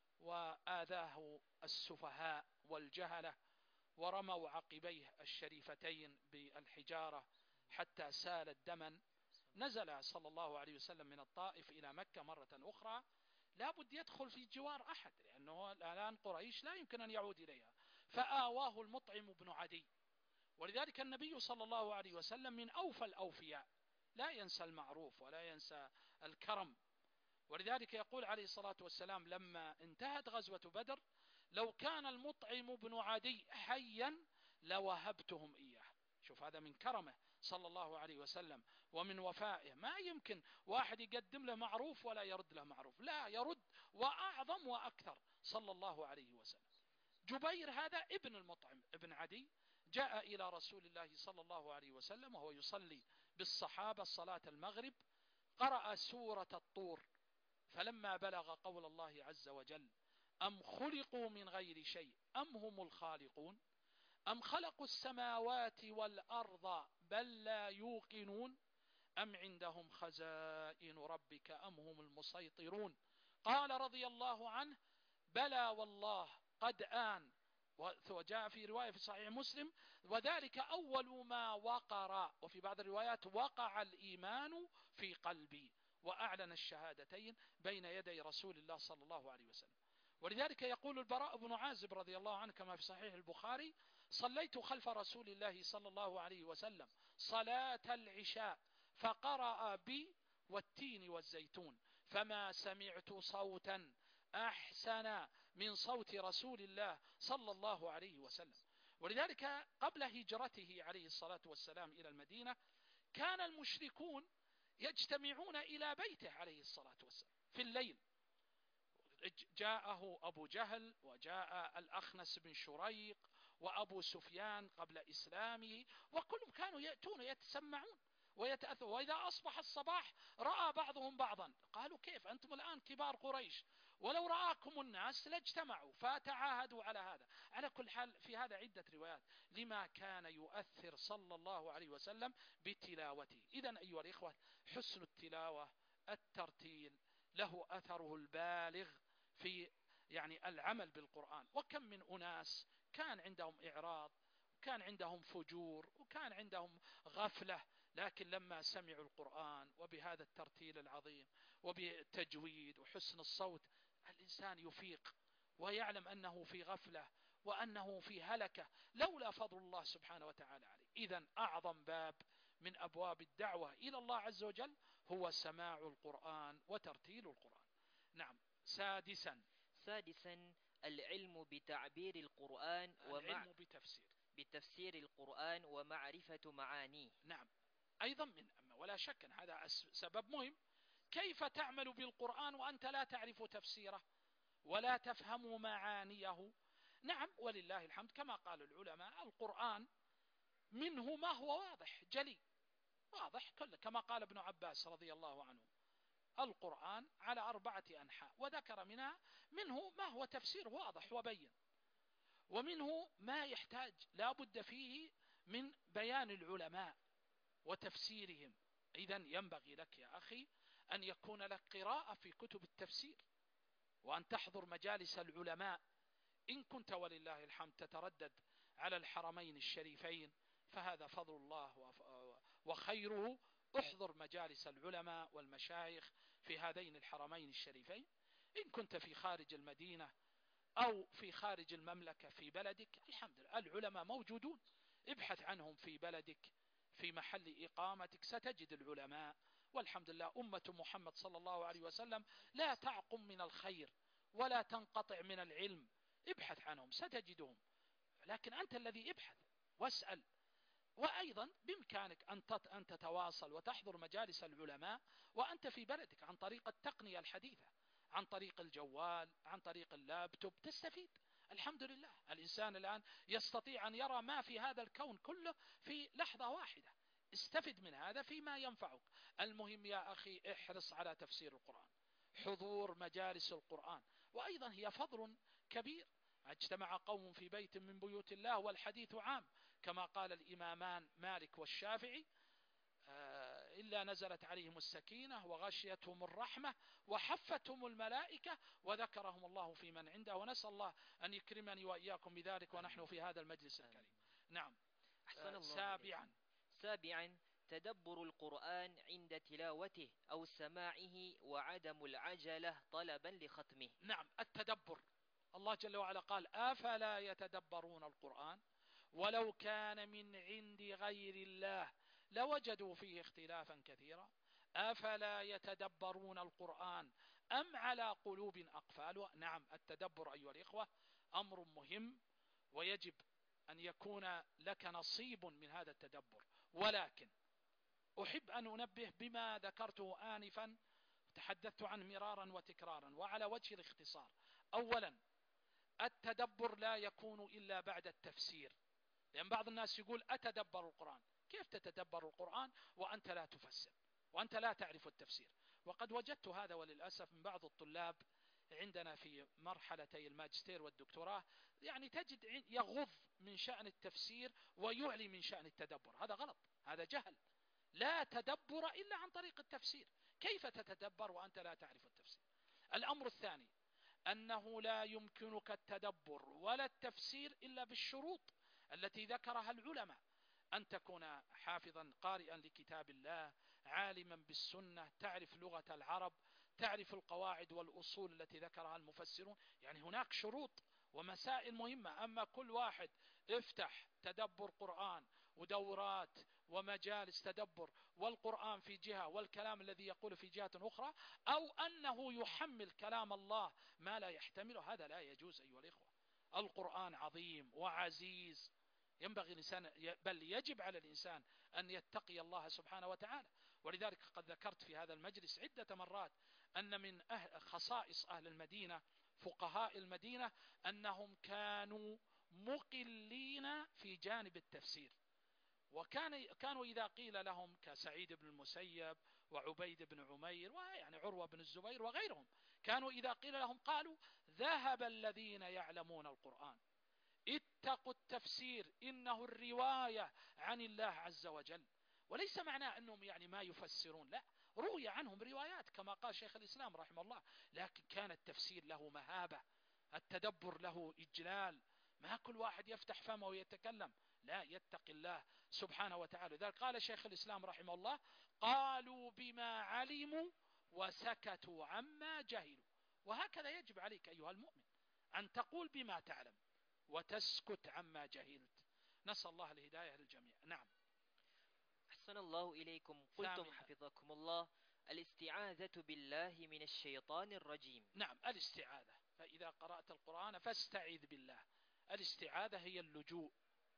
وآذاه السفهاء والجهلة ورموا عقبيه الشريفتين بالحجارة حتى سالت دما. نزل صلى الله عليه وسلم من الطائف إلى مكة مرة أخرى، لابد يدخل في جوار أحد، لأنه الآن قريش لا يمكن أن يعود إليها، فآواه المطعم بن عدي. ولذلك النبي صلى الله عليه وسلم من أوفى الأوفياء، لا ينسى المعروف ولا ينسى الكرم. ولذلك يقول عليه الصلاة والسلام لما انتهت غزوة بدر: لو كان المطعم بن عدي حيا لوهبتهم إياه. شوف هذا من كرمه صلى الله عليه وسلم ومن وفائه. ما يمكن واحد يقدم له معروف ولا يرد له معروف، لا يرد وأعظم وأكثر صلى الله عليه وسلم. جبير هذا ابن المطعم ابن عدي جاء إلى رسول الله صلى الله عليه وسلم وهو يصلي بالصحابة صلاة المغرب، قرأ سورة الطور، فلما بلغ قول الله عز وجل: أم خلقوا من غير شيء أم هم الخالقون أم خلقوا السماوات والأرض بل لا يوقنون أم عندهم خزائن ربك أم هم المسيطرون. قال رضي الله عنه: بلى والله قد آن. وجاء في رواية في صحيح مسلم: وذلك أول ما وقر، وفي بعض الروايات وقع الإيمان في قلبي، وأعلن الشهادتين بين يدي رسول الله صلى الله عليه وسلم. ولذلك يقول البراء بن عازب رضي الله عنه كما في صحيح البخاري: صليت خلف رسول الله صلى الله عليه وسلم صلاة العشاء فقرأ بي والتين والزيتون فما سمعت صوتا أحسن من صوت رسول الله صلى الله عليه وسلم. ولذلك قبل هجرته عليه الصلاة والسلام إلى المدينة كان المشركون يجتمعون إلى بيته عليه الصلاة والسلام في الليل. جاءه أبو جهل وجاء الأخنس بن شريق وأبو سفيان قبل إسلامه، وكلهم كانوا يأتون يتسمعون ويتأثرون. وإذا أصبح الصباح رأى بعضهم بعضا، قالوا: كيف أنتم الآن كبار قريش، ولو رآكم الناس لاجتمعوا، فتعاهدوا على هذا. على كل حال في هذا عدة روايات لما كان يؤثر صلى الله عليه وسلم بتلاوته. إذن أيها الإخوة، حسن التلاوة الترتيل له أثره البالغ في يعني العمل بالقرآن. وكم من أناس كان عندهم إعراض وكان عندهم فجور وكان عندهم غفلة، لكن لما سمعوا القرآن وبهذا الترتيل العظيم وبالتجويد وحسن الصوت الإنسان يفيق ويعلم أنه في غفلة وأنه في هلكة لولا فضل الله سبحانه وتعالى عليه. إذن أعظم باب من أبواب الدعوة إلى الله عز وجل هو سماع القرآن وترتيل القرآن. نعم. سادسا سادسا العلم بتعبير القرآن ومع العلم بتفسير بتفسير القرآن ومعرفة معانيه. نعم، أيضا من ولا شك أن هذا سبب مهم. كيف تعمل بالقرآن وأنت لا تعرف تفسيره ولا تفهم معانيه؟ نعم، ولله الحمد كما قال العلماء القرآن منه ما هو واضح جلي واضح كله، كما قال ابن عباس رضي الله عنه: القرآن على أربعة أنحاء، وذكر منها منه ما هو تفسير واضح وبين، ومنه ما يحتاج لا بد فيه من بيان العلماء وتفسيرهم. إذن ينبغي لك يا أخي أن يكون لك قراءة في كتب التفسير وأن تحضر مجالس العلماء. إن كنت ولله الحمد تتردد على الحرمين الشريفين فهذا فضل الله وخيره، احضر مجالس العلماء والمشايخ في هذين الحرمين الشريفين. إن كنت في خارج المدينة أو في خارج المملكة في بلدك، الحمد لله العلماء موجودون، ابحث عنهم في بلدك في محل إقامتك ستجد العلماء. والحمد لله أمة محمد صلى الله عليه وسلم لا تعقم من الخير ولا تنقطع من العلم، ابحث عنهم ستجدهم، لكن أنت الذي ابحث واسأل. وأيضا بإمكانك أن تتواصل وتحضر مجالس العلماء وأنت في بلدك عن طريق التقنية الحديثة، عن طريق الجوال، عن طريق اللابتوب، تستفيد. الحمد لله الإنسان الآن يستطيع أن يرى ما في هذا الكون كله في لحظة واحدة. استفد من هذا فيما ينفعك. المهم يا أخي احرص على تفسير القرآن، حضور مجالس القرآن. وأيضا هي فضل كبير. اجتمع قوم في بيت من بيوت الله والحديث عام، كما قال الإمامان مالك والشافعي، إلا نزلت عليهم السكينة وغشيتهم الرحمة وحفتهم الملائكة وذكرهم الله في من عنده. ونسأل الله أن يكرمني وإياكم بذلك ونحن في هذا المجلس الكريم. نعم. أحسن الله. سابعا سابعا تدبر القرآن عند تلاوته أو سماعه وعدم العجلة طلبا لختمه. نعم، التدبر. الله جل وعلا قال أفلا يتدبرون القرآن ولو كان من عند غير الله لوجدوا فيه اختلافا كثيرا أفلا يتدبرون القرآن أم على قلوب أقفالها. نعم، التدبر أيها الإخوة أمر مهم، ويجب أن يكون لك نصيب من هذا التدبر. ولكن أحب أن أنبه بما ذكرته آنفا، تحدثت عنه مرارا وتكرارا وعلى وجه الاختصار. أولا، التدبر لا يكون إلا بعد التفسير، لأن بعض الناس يقول أتدبر القرآن. كيف تتدبر القرآن وأنت لا تفسر وأنت لا تعرف التفسير؟ وقد وجدت هذا وللأسف من بعض الطلاب عندنا في مرحلتي الماجستير والدكتوراه، يعني تجد يغض من شأن التفسير ويعلي من شأن التدبر. هذا غلط، هذا جهل. لا تدبر إلا عن طريق التفسير. كيف تتدبر وأنت لا تعرف التفسير؟ الأمر الثاني أنه لا يمكنك التدبر ولا التفسير إلا بالشروط التي ذكرها العلماء: أن تكون حافظا قارئا لكتاب الله، عالما بالسنة، تعرف لغة العرب، تعرف القواعد والأصول التي ذكرها المفسرون. يعني هناك شروط ومسائل مهمة. أما كل واحد افتح تدبر قرآن ودورات ومجالس تدبر والقرآن في جهة والكلام الذي يقول في جهة أخرى، أو أنه يحمل كلام الله ما لا يحتمله، هذا لا يجوز أيها الإخوة. القرآن عظيم وعزيز، ينبغي الإنسان بل يجب على الإنسان أن يتقي الله سبحانه وتعالى. ولذلك قد ذكرت في هذا المجلس عدة مرات أن من أهل خصائص أهل المدينة، فقهاء المدينة، أنهم كانوا مقلين في جانب التفسير. وكان كانوا إذا قيل لهم كسعيد بن المسيب وعبيد بن عمير ويعني عروة بن الزبير وغيرهم، كانوا إذا قيل لهم قالوا ذهب الذين يعلمون القرآن، اتقوا التفسير إنه الرواية عن الله عز وجل. وليس معناه أنهم يعني ما يفسرون، لا، روي عنهم روايات كما قال شيخ الإسلام رحمه الله، لكن كان التفسير له مهابة، التدبر له إجلال. ما كل واحد يفتح فمه ويتكلم، لا، يتقي الله سبحانه وتعالى. ذلك قال شيخ الإسلام رحمه الله: قالوا بما علموا وسكتوا عما جهلوا. وهكذا يجب عليك أيها المؤمن أن تقول بما تعلم وتسكت عما جهلت. نسأل الله الهداية للجميع. نعم. أحسن الله إليكم. قلتم حفظكم الله الاستعاذة بالله من الشيطان الرجيم. نعم، الاستعاذة، فإذا قرأت القرآن فاستعذ بالله. الاستعاذة هي اللجوء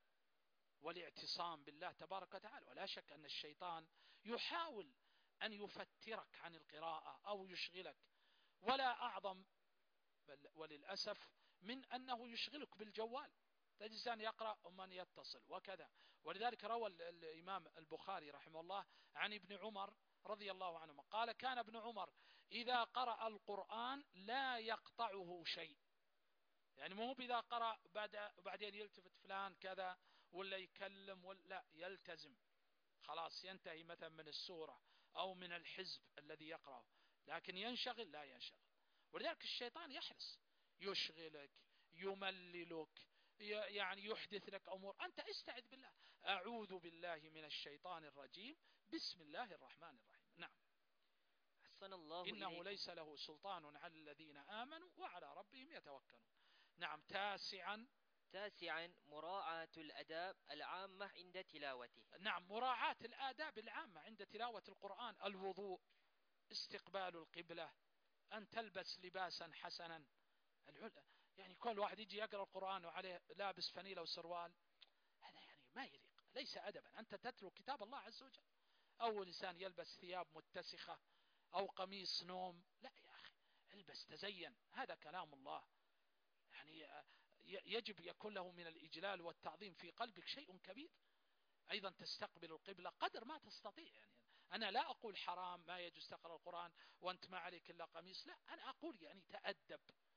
والاعتصام بالله تبارك وتعالى. ولا شك أن الشيطان يحاول أن يفترك عن القراءة أو يشغلك، ولا أعظم بل وللأسف من أنه يشغلك بالجوال. الإنسان يقرأ ومن يتصل وكذا. ولذلك روى الإمام البخاري رحمه الله عن ابن عمر رضي الله عنهما قال: كان ابن عمر إذا قرأ القرآن لا يقطعه شيء. يعني مو إذا قرأ بعدين يلتفت فلان كذا ولا يكلم ولا لا، يلتزم خلاص، ينتهي مثلا من السورة أو من الحزب الذي يقرأه، لكن ينشغل لا ينشغل. ولذلك الشيطان يحرص يشغلك، يمللك، يعني يحدث لك أمور. أنت استعذ بالله: أعوذ بالله من الشيطان الرجيم، بسم الله الرحمن الرحيم. نعم. أحسن الله إنه إليكم. ليس له سلطان على الذين آمنوا وعلى ربهم يتوكلون. نعم. تاسعا تاسعا مراعاة الأداب العامة عند تلاوته. نعم، مراعاة الآداب العامة عند تلاوة القرآن: الوضوء، استقبال القبلة، أن تلبس لباسا حسنا. يعني كل واحد يجي يقرأ القرآن وعليه لابس فنيلة وسروال، هذا يعني ما يليق، ليس أدبا. أنت تتلو كتاب الله عز وجل. أو إنسان يلبس ثياب متسخة أو قميص نوم، لا يا أخي، البس تزين، هذا كلام الله. يعني يجب يكون له من الإجلال والتعظيم في قلبك شيء كبير. أيضا تستقبل القبلة قدر ما تستطيع. يعني أنا لا أقول حرام ما يجوز تقرأ القرآن وأنت ما عليك إلا قميص، لا، أنا أقول يعني تأدب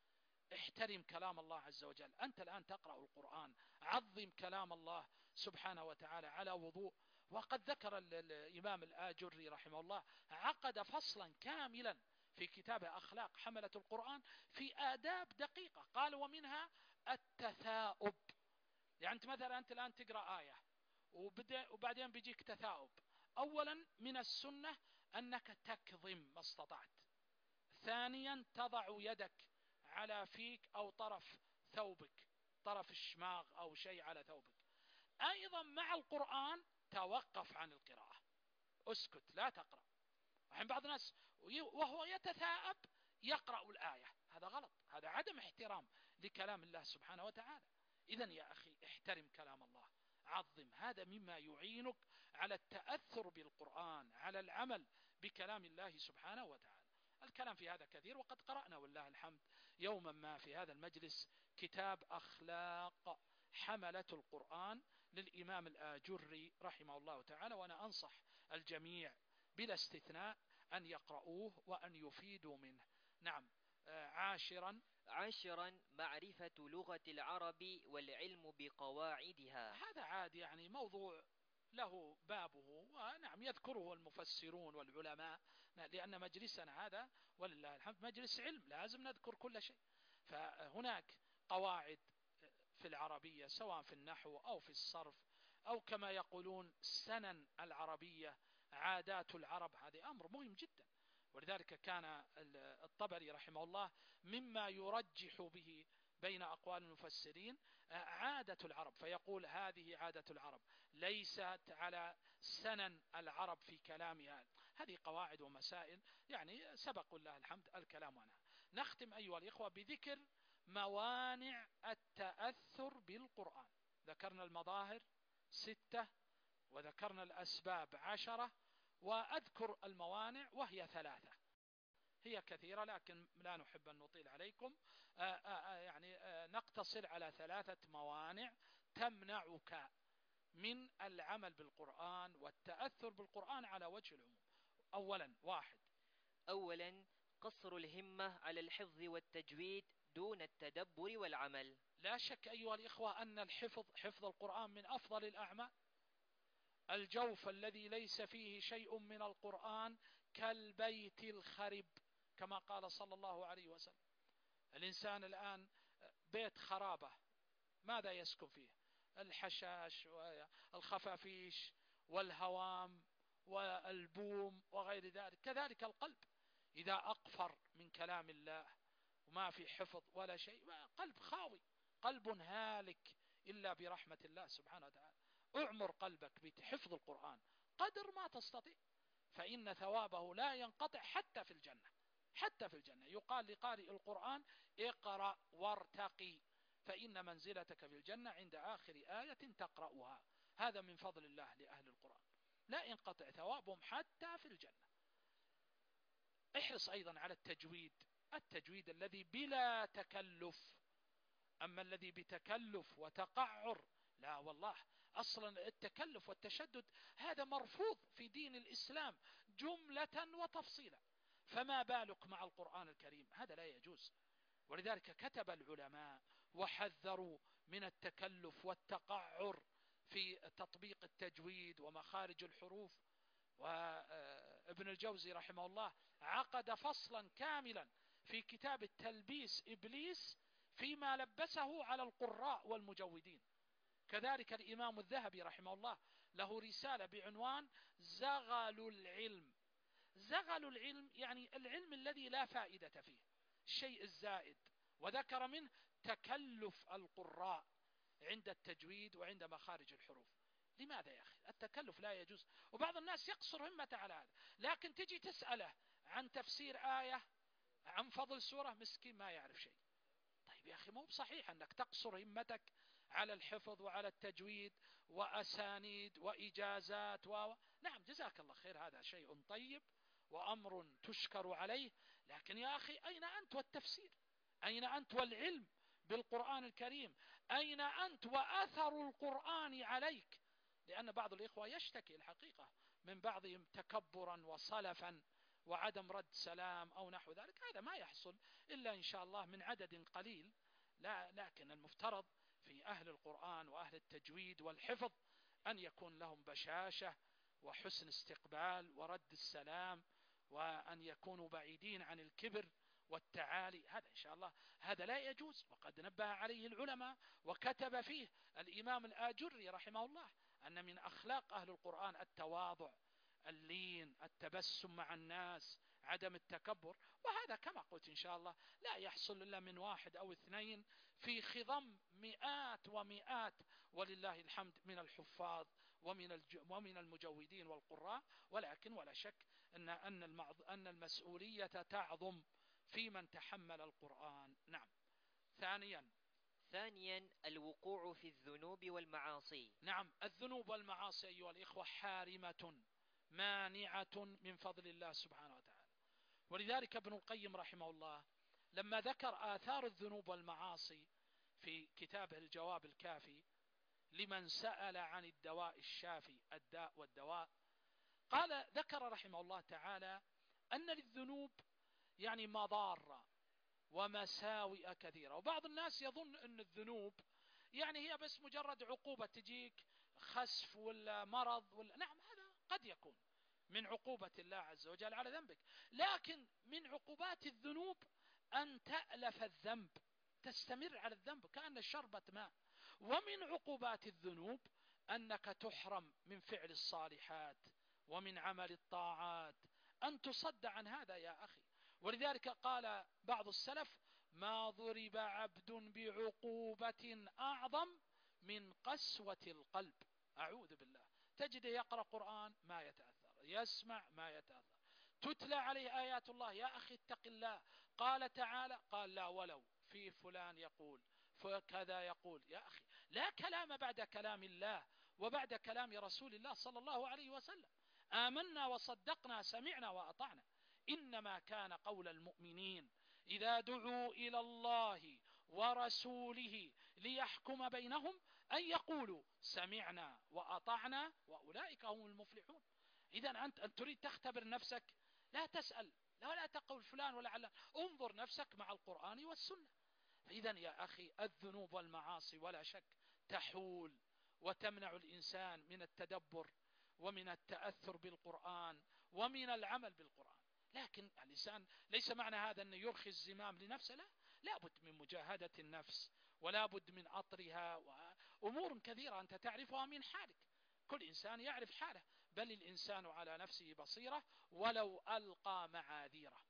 احترم كلام الله عز وجل. أنت الآن تقرأ القرآن، عظم كلام الله سبحانه وتعالى على وضوء. وقد ذكر الإمام الآجري رحمه الله عقد فصلا كاملا في كتابه أخلاق حملة القرآن في آداب دقيقة، قال ومنها التثاؤب. يعني أنت مثلا أنت الآن تقرأ آية وبعدين بيجيك تثاؤب. أولا من السنة أنك تكظم ما استطعت. ثانيا تضع يدك على فيك أو طرف ثوبك، طرف الشماغ أو شيء على ثوبك. أيضا مع القرآن توقف عن القراءة، اسكت لا تقرأ. وحين بعض الناس وهو يتثاءب يقرأ الآية، هذا غلط، هذا عدم احترام لكلام الله سبحانه وتعالى. إذن يا أخي احترم كلام الله، عظم، هذا مما يعينك على التأثر بالقرآن، على العمل بكلام الله سبحانه وتعالى. الكلام في هذا كثير، وقد قرأنا والله الحمد يوما ما في هذا المجلس كتاب أخلاق حملة القرآن للإمام الآجري رحمه الله تعالى، وأنا أنصح الجميع بلا استثناء أن يقرؤوه وأن يفيدوا منه. نعم. عاشرا عاشرا معرفة لغة العرب والعلم بقواعدها. هذا عاد يعني موضوع له بابه، ونعم يذكره المفسرون والعلماء، لأن مجلسنا هذا ولله الحمد مجلس علم، لازم نذكر كل شيء. فهناك قواعد في العربية سواء في النحو أو في الصرف أو كما يقولون سنن العربية، عادات العرب، هذا أمر مهم جدا. ولذلك كان الطبري رحمه الله مما يرجح به بين أقوال المفسرين عادة العرب، فيقول هذه عادة العرب ليست على سنن العرب في كلامها. هذه قواعد ومسائل يعني سبق الله الحمد الكلام عنها. نختم أيها الإخوة بذكر موانع التأثر بالقرآن. ذكرنا المظاهر ستة وذكرنا الأسباب عشرة، وأذكر الموانع وهي ثلاثة، هي كثيرة لكن لا نحب أن نطيل عليكم. آآ آآ يعني آآ نقتصر على ثلاثة موانع تمنعك من العمل بالقرآن والتأثر بالقرآن على وجه العموم. أولا واحد أولا قصر الهمة على الحفظ والتجويد دون التدبر والعمل. لا شك أيها الإخوة أن الحفظ حفظ القرآن من أفضل الأعمال. الجوف الذي ليس فيه شيء من القرآن كالبيت الخرب كما قال صلى الله عليه وسلم. الإنسان الآن بيت خرابة ماذا يسكن فيه؟ الحشاش والخفافيش والهوام والبوم وغير ذلك. كذلك القلب إذا أقفر من كلام الله وما في حفظ ولا شيء، قلب خاوي، قلب هالك إلا برحمة الله سبحانه وتعالى. اعمر قلبك بحفظ القرآن قدر ما تستطيع، فإن ثوابه لا ينقطع حتى في الجنة. حتى في الجنة يقال لقارئ القرآن اقرأ وارتقي، فإن منزلتك في الجنة عند آخر آية تقرأها. هذا من فضل الله لأهل القرآن، لا ينقطع ثوابهم حتى في الجنة. احرص أيضا على التجويد، التجويد الذي بلا تكلف. أما الذي بتكلف وتقعر لا والله، أصلا التكلف والتشدد هذا مرفوض في دين الإسلام جملة وتفصيلا، فما بالك مع القرآن الكريم؟ هذا لا يجوز. ولذلك كتب العلماء وحذروا من التكلف والتقعر في تطبيق التجويد ومخارج الحروف. وابن الجوزي رحمه الله عقد فصلا كاملا في كتاب التلبيس إبليس فيما لبسه على القراء والمجودين. كذلك الإمام الذهبي رحمه الله له رسالة بعنوان زغل العلم. زغل العلم يعني العلم الذي لا فائدة فيه، الشيء الزائد، وذكر منه تكلف القراء عند التجويد وعند مخارج الحروف. لماذا يا أخي؟ التكلف لا يجوز. وبعض الناس يقصر همته على هذا، لكن تجي تسأله عن تفسير آية عن فضل سورة مسكين ما يعرف شيء. طيب يا أخي مو بصحيح أنك تقصر همتك على الحفظ وعلى التجويد وأسانيد وإجازات و... نعم جزاك الله خير، هذا شيء طيب وأمر تشكر عليه، لكن يا أخي أين أنت والتفسير؟ أين أنت والعلم بالقرآن الكريم؟ أين أنت وأثر القرآن عليك؟ لأن بعض الإخوة يشتكي الحقيقة من بعضهم تكبرا وصلفا في تطبيق التجويد ومخارج الحروف. لا، أنت الآن تقرأ القرآن، تفهم القرآن، تفهم الآية، تفهم المعنى، تفهم التفسير، تفهم التفسير، وعدم رد سلام أو نحو ذلك، هذا ما يحصل إلا إن شاء الله من عدد قليل. لا لكن المفترض في أهل القرآن وأهل التجويد والحفظ أن يكون لهم بشاشة وحسن استقبال ورد السلام، وأن يكونوا بعيدين عن الكبر والتعالي. هذا إن شاء الله هذا لا يجوز، وقد نبه عليه العلماء وكتب فيه الإمام الآجري رحمه الله أن من أخلاق أهل القرآن التواضع، اللين، التبسم مع الناس، عدم التكبر. وهذا كما قلت إن شاء الله لا يحصل إلا من واحد أو اثنين في خضم مئات ومئات ولله الحمد من الحفاظ ومن ومن المجودين والقراء. ولكن ولا شك أن أن أن المسؤولية تعظم في من تحمل القرآن. نعم. ثانيا ثانيا الوقوع في الذنوب والمعاصي. نعم، الذنوب والمعاصي أيها الإخوة حارمة مانعة من فضل الله سبحانه وتعالى. ولذلك ابن القيم رحمه الله لما ذكر آثار الذنوب والمعاصي في كتابه الجواب الكافي لمن سأل عن الدواء الشافي، الداء والدواء، قال ذكر رحمه الله تعالى أن للذنوب يعني مضار ومساوئ كثيرة. وبعض الناس يظن أن الذنوب يعني هي بس مجرد عقوبة تجيك، خسف ولا مرض ولا، نعم هذا قد يكون من عقوبة الله عز وجل على ذنبك، لكن من عقوبات الذنوب أن تألف الذنب، تستمر على الذنب كأن شربة ماء. ومن عقوبات الذنوب أنك تحرم من فعل الصالحات ومن عمل الطاعات، أن تصد عن هذا يا أخي. ولذلك قال بعض السلف: ما ضرب عبد بعقوبة أعظم من قسوة القلب. أعوذ بالله. تجد يقرأ قرآن ما يتأثر، يسمع ما يتأثر، تتلى عليه آيات الله، يا أخي اتق الله، قال تعالى، قال لا ولو في فلان يقول فكذا يقول. يا أخي لا كلام بعد كلام الله وبعد كلام رسول الله صلى الله عليه وسلم. آمنا وصدقنا، سمعنا وأطعنا. إنما كان قول المؤمنين إذا دعوا إلى الله ورسوله ليحكم بينهم أن يقولوا سمعنا وأطعنا وأولئك هم المفلحون. إذا أنت أن تريد تختبر نفسك لا تسأل، لا, لا تقول فلان ولا علان، انظر نفسك مع القرآن والسنة. إذا يا أخي الذنوب والمعاصي ولا شك تحول وتمنع الإنسان من التدبر ومن التأثر بالقرآن ومن العمل بالقرآن. لكن الإنسان ليس معنى هذا أنه يرخي الزمام لنفسه، لا، لابد من مجاهدة النفس ولا بد من أطرها، وأمور كثيرة أنت تعرفها من حالك. كل إنسان يعرف حاله، بل الإنسان على نفسه بصيرة ولو ألقى معاذيره.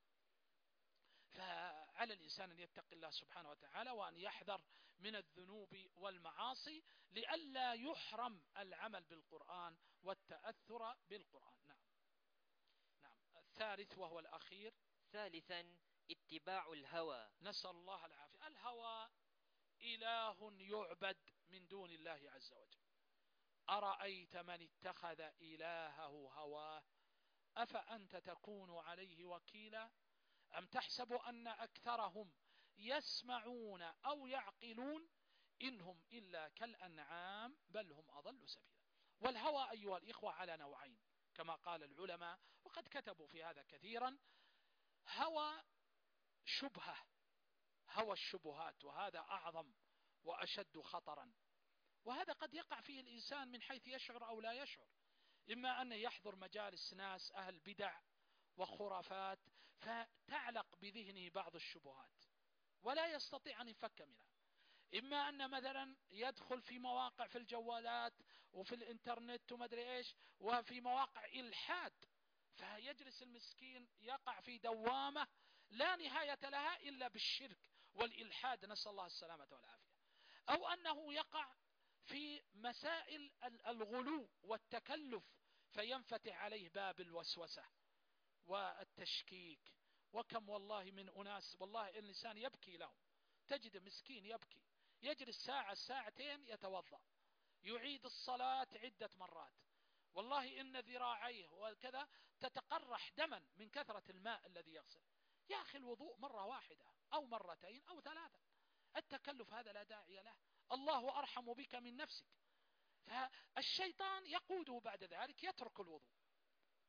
فعلى الإنسان أن يتقي الله سبحانه وتعالى وأن يحذر من الذنوب والمعاصي لئلا يحرم العمل بالقرآن والتأثر بالقرآن. نعم. نعم. الثالث وهو الأخير، ثالثا اتباع الهوى. نسأل الله العافية. الهوى إله يعبد من دون الله عز وجل. أرأيت من اتخذ إلهه هواه أفأنت تكون عليه وكيلا أم تحسب أن أكثرهم يسمعون أو يعقلون إنهم إلا كالأنعام بل هم أضل سبيلا. والهوى أيها الإخوة على نوعين كما قال العلماء وقد كتبوا في هذا كثيرا. هوى شبهة، هوى الشبهات، وهذا أعظم وأشد خطرا، وهذا قد يقع فيه الإنسان من حيث يشعر أو لا يشعر. إما أنه يحضر مجالس ناس أهل بدع وخرافات فتعلق بذهنه بعض الشبهات ولا يستطيع أن يفك منها. إما أن مثلا يدخل في مواقع في الجوالات وفي الإنترنت ومدري إيش وفي مواقع إلحاد، فيجلس المسكين يقع في دوامة لا نهاية لها إلا بالشرك والإلحاد، نسأل الله السلامة والعافية. أو أنه يقع في مسائل الغلو والتكلف فينفتح عليه باب الوسوسة والتشكيك. وكم والله من أناس والله الإنسان يبكي لهم، تجد مسكين يبكي، يجلس ساعة ساعتين يتوضأ، يعيد الصلاة عدة مرات، والله إن ذراعيه وكذا تتقرح دما من كثرة الماء الذي يغسل. يا أخي الوضوء مرة واحدة أو مرتين أو ثلاثة، التكلف هذا لا داعي له، الله أرحم بك من نفسك. فالشيطان يقوده بعد ذلك يترك الوضوء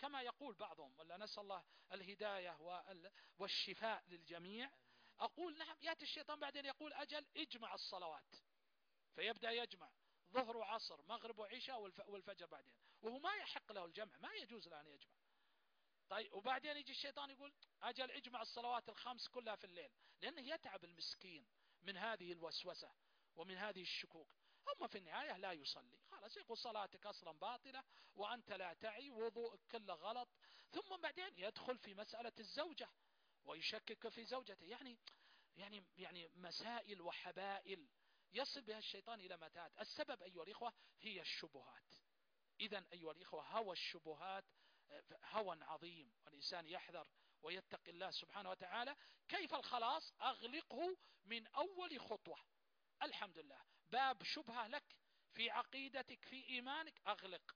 كما يقول بعضهم، ولا نسأل الله الهداية والشفاء للجميع. أقول نعم، يأتي الشيطان بعدين يقول أجل اجمع الصلوات، فيبدأ يجمع ظهر وعصر مغرب وعشاء والفجر بعدين، وهو ما يحق له الجمع، ما يجوز له أن يجمع. طيب وبعدين يجي الشيطان يقول أجل اجمع الصلوات الخمس كلها في الليل، لأنه يتعب المسكين من هذه الوسوسة ومن هذه الشكوك. هم في النهاية لا يصلي، خلاص يقول صلاتك أصلا باطلة وأنت لا تعي، وضوء كله غلط. ثم بعدين يدخل في مسألة الزوجة ويشكك في زوجته، يعني يعني يعني مسائل وحبائل يصل بها الشيطان إلى متات. السبب أيها الإخوة هي الشبهات. إذن أيها الإخوة هوى الشبهات هوى عظيم، والإنسان يحذر ويتقي الله سبحانه وتعالى. كيف الخلاص؟ أغلقه من أول خطوة. الحمد لله، باب شبهة لك في عقيدتك في إيمانك أغلق.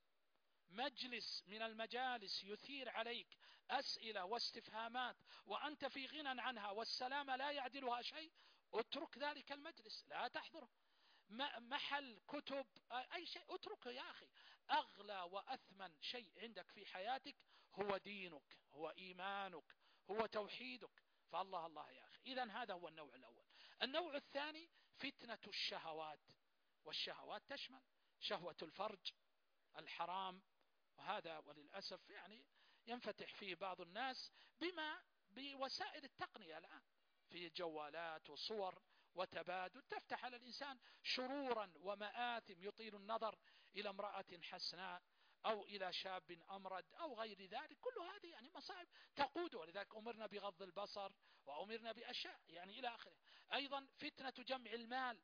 مجلس من المجالس يثير عليك أسئلة واستفهامات وأنت في غنى عنها والسلامة لا يعدلها شيء، اترك ذلك المجلس، لا تحضره. محل كتب أي شيء اتركه يا أخي. أغلى وأثمن شيء عندك في حياتك هو دينك، هو إيمانك، هو توحيدك. فالله الله يا أخي. إذن هذا هو النوع الأول. النوع الثاني فتنة الشهوات، والشهوات تشمل شهوة الفرج الحرام، وهذا وللأسف يعني ينفتح فيه بعض الناس بما بوسائل التقنية الآن، في جوالات وصور وتبادل تفتح على الإنسان شرورا ومآثم، يطيل النظر إلى امرأة حسناء أو إلى شاب أمرد أو غير ذلك. كل هذه يعني مصائب تقود، ولذلك أمرنا بغض البصر وأمرنا بأشياء يعني إلى آخره. أيضا فتنة جمع المال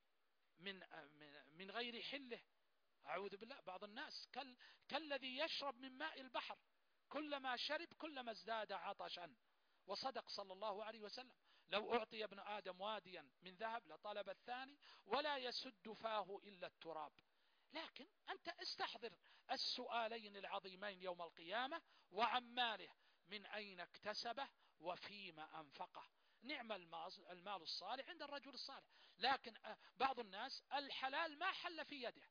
من من غير حله. أعوذ بالله، بعض الناس كال كالذي يشرب من ماء البحر، كلما شرب كلما ازداد عطشا. وصدق صلى الله عليه وسلم لو أعطي ابن آدم واديا من ذهب لطلب الثاني ولا يسد فاه إلا التراب. لكن أنت استحضر السؤالين العظيمين يوم القيامة: وعن ماله من أين اكتسبه وفيما أنفقه. نعم المال الصالح عند الرجل الصالح، لكن بعض الناس الحلال ما حل في يده،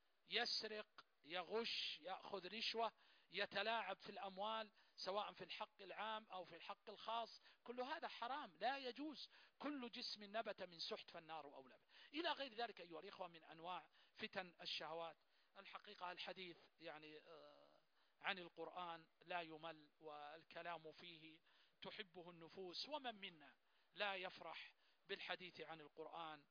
يسرق، يغش، يأخذ رشوة، يتلاعب في الأموال سواء في الحق العام أو في الحق الخاص. كل هذا حرام لا يجوز. كل جسم نبت من سحت فالنار أولى به، إلى غير ذلك أيها الإخوة من أنواع فتن الشهوات. الحقيقة الحديث يعني عن القرآن لا يمل، والكلام فيه تحبه النفوس، ومن منا لا يفرح بالحديث عن القرآن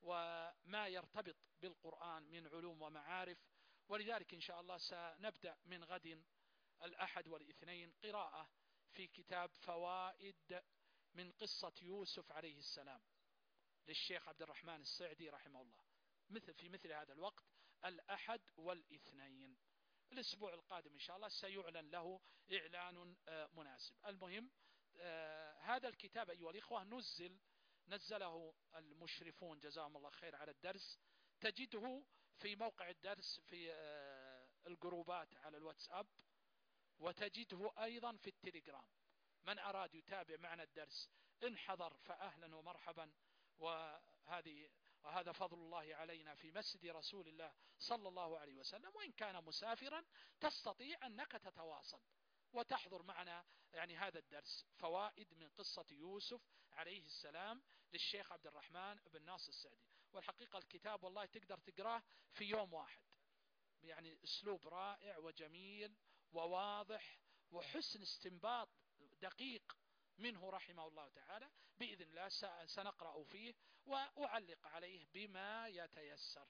وما يرتبط بالقرآن من علوم ومعارف. ولذلك إن شاء الله سنبدأ من غد الأحد والاثنين قراءة في كتاب فوائد من قصة يوسف عليه السلام للشيخ عبد الرحمن السعدي رحمه الله، مثل في مثل هذا الوقت الأحد والاثنين. الأسبوع القادم إن شاء الله سيعلن له إعلان مناسب. المهم هذا الكتاب أيها الإخوة نزل نزله المشرفون جزاهم الله خير على الدرس، تجده في موقع الدرس في الجروبات على الواتساب، وتجده أيضا في التليجرام. من أراد يتابع معنا الدرس إن حضر فأهلا ومرحبا، وهذه وهذا فضل الله علينا في مسجد رسول الله صلى الله عليه وسلم. وإن كان مسافرا تستطيع أنك تتواصل وتحضر معنا يعني هذا الدرس، فوائد من قصة يوسف عليه السلام للشيخ عبد الرحمن بن ناصر السعدي. والحقيقة الكتاب والله تقدر تقراه في يوم واحد، يعني أسلوب رائع وجميل وواضح وحسن استنباط دقيق منه رحمه الله تعالى. بإذن الله سنقرأ فيه وأعلق عليه بما يتيسر.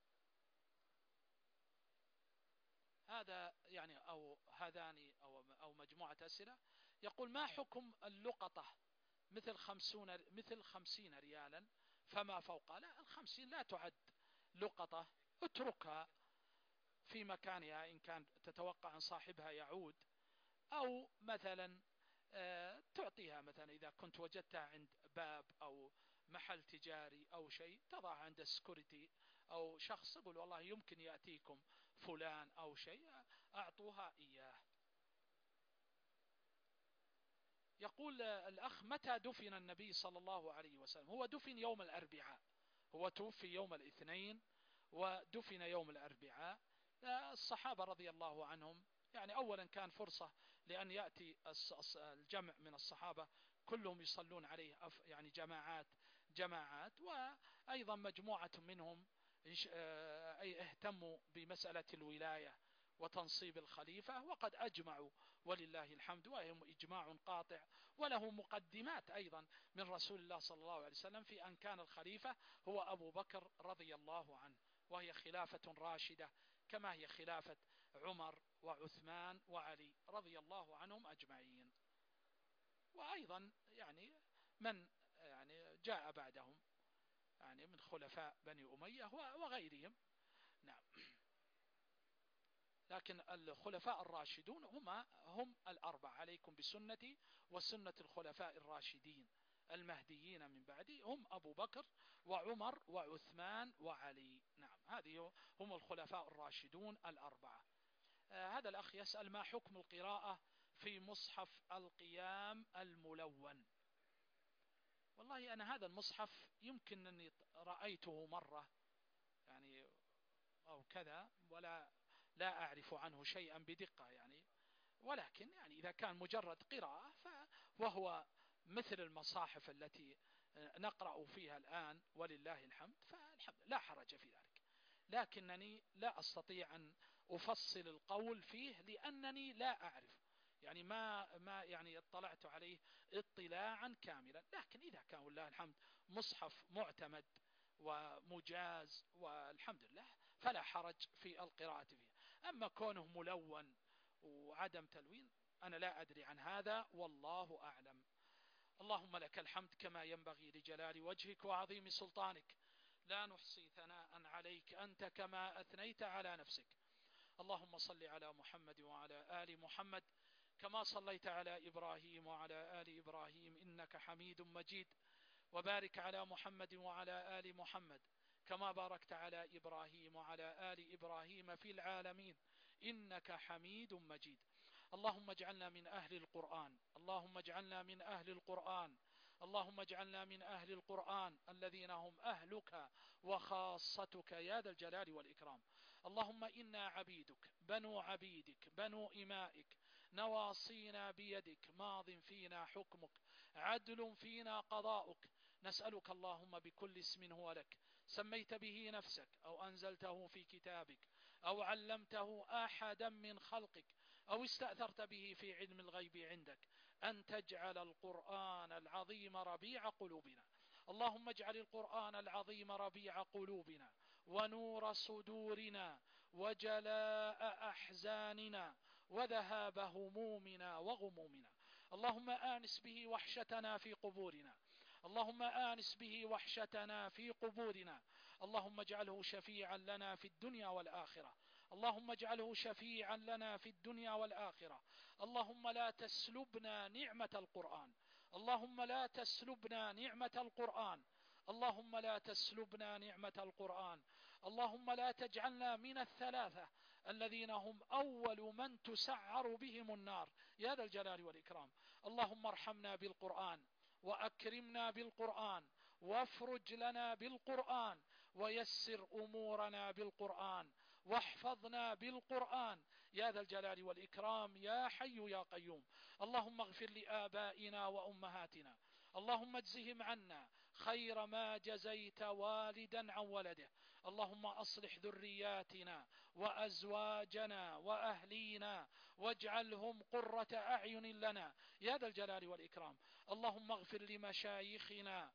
هذا يعني أو هذان أو أو مجموعة أسئلة. يقول: ما حكم اللقطة مثل خمسون مثل خمسين ريالا فما فوق؟ لا، الخمسين لا تعد لقطة، اتركها في مكانها إن كان تتوقع أن صاحبها يعود، أو مثلا تعطيها مثلا إذا كنت وجدتها عند باب أو محل تجاري أو شيء، تضعها عند السكوريتي أو شخص يقول والله يمكن يأتيكم فلان أو شيء، أعطوها إياه. يقول الأخ: متى دفن النبي صلى الله عليه وسلم؟ هو دفن يوم الأربعاء، هو توفي يوم الاثنين ودفن يوم الأربعاء. الصحابة رضي الله عنهم يعني أولا كان فرصة لأن يأتي الجمع من الصحابة كلهم يصلون عليه يعني جماعات جماعات وأيضا مجموعة منهم أي اهتموا بمسألة الولاية وتنصيب الخليفة وقد أجمعوا ولله الحمد، وهم إجماع قاطع وله مقدمات أيضا من رسول الله صلى الله عليه وسلم في أن كان الخليفة هو أبو بكر رضي الله عنه، وهي خلافة راشدة كما هي خلافة عمر وعثمان وعلي رضي الله عنهم أجمعين، وأيضا يعني من يعني جاء بعدهم يعني من خلفاء بني أمية وغيرهم. نعم. لكن الخلفاء الراشدون هم هم الأربعة، عليكم بسنتي وسنة الخلفاء الراشدين المهديين من بعدي، هم أبو بكر وعمر وعثمان وعلي. نعم، هذه هم الخلفاء الراشدون الأربعة. آه هذا الأخ يسأل ما حكم القراءة في مصحف القيام الملون؟ والله أنا هذا المصحف يمكن أني رأيته مرة يعني أو كذا، ولا لا أعرف عنه شيئا بدقة يعني، ولكن يعني إذا كان مجرد قراءة وهو مثل المصاحف التي نقرأ فيها الآن ولله الحمد فالحمد لا حرج في ذلك، لكنني لا أستطيع أن أفصل القول فيه لأنني لا أعرف يعني ما ما يعني اطلعت عليه اطلاعا كاملا، لكن إذا كان ولله الحمد مصحف معتمد ومجاز والحمد لله فلا حرج في القراءة فيه. أما كونه ملون وعدم تلوين أنا لا أدري عن هذا والله أعلم. اللهم لك الحمد كما ينبغي لجلال وجهك وعظيم سلطانك، لا نحصي ثناء عليك أنت كما أثنيت على نفسك. اللهم صل على محمد وعلى آل محمد كما صليت على إبراهيم وعلى آل إبراهيم إنك حميد مجيد، وبارك على محمد وعلى آل محمد كما باركت على إبراهيم وعلى آل إبراهيم في العالمين إنك حميد مجيد. اللهم اجعلنا من أهل القرآن، اللهم اجعلنا من أهل القرآن، اللهم اجعلنا من أهل القرآن الذين هم أهلك وخاصتك يا ذا الجلال والإكرام. اللهم إنا عبيدك بنو عبيدك بنو إمائك، نواصينا بيدك، ماض فينا حكمك، عدل فينا قضاؤك، نسألك اللهم بكل اسم هو لك سميت به نفسك أو أنزلته في كتابك أو علمته أحدا من خلقك أو استأثرت به في علم الغيب عندك أن تجعل القرآن العظيم ربيع قلوبنا. اللهم اجعل القرآن العظيم ربيع قلوبنا ونور صدورنا وجلاء أحزاننا وذهاب همومنا وغمومنا. اللهم آنس به وحشتنا في قبورنا، اللهم آنس به وحشتنا في قبورنا. اللهم اجعله شفيعا لنا في الدنيا والآخرة، اللهم اجعله شفيعا لنا في الدنيا والآخرة. اللهم لا تسلبنا نعمة القرآن، اللهم لا تسلبنا نعمة القرآن، اللهم لا تسلبنا نعمة القرآن. اللهم لا تجعلنا من الثلاثة الذين هم أول من تسعر بهم النار يا ذا الجلال والإكرام. اللهم ارحمنا بالقرآن وأكرمنا بالقرآن وافرج لنا بالقرآن ويسر أمورنا بالقرآن واحفظنا بالقرآن يا ذا الجلال والإكرام يا حي يا قيوم. اللهم اغفر لآبائنا وأمهاتنا، اللهم اجزهم عنا خير ما جزيت والدا عن ولده. اللهم أصلح ذرياتنا وأزواجنا وأهلينا واجعلهم قرة أعين لنا يا ذا الجلال والإكرام. اللهم اغفر لمشايخنا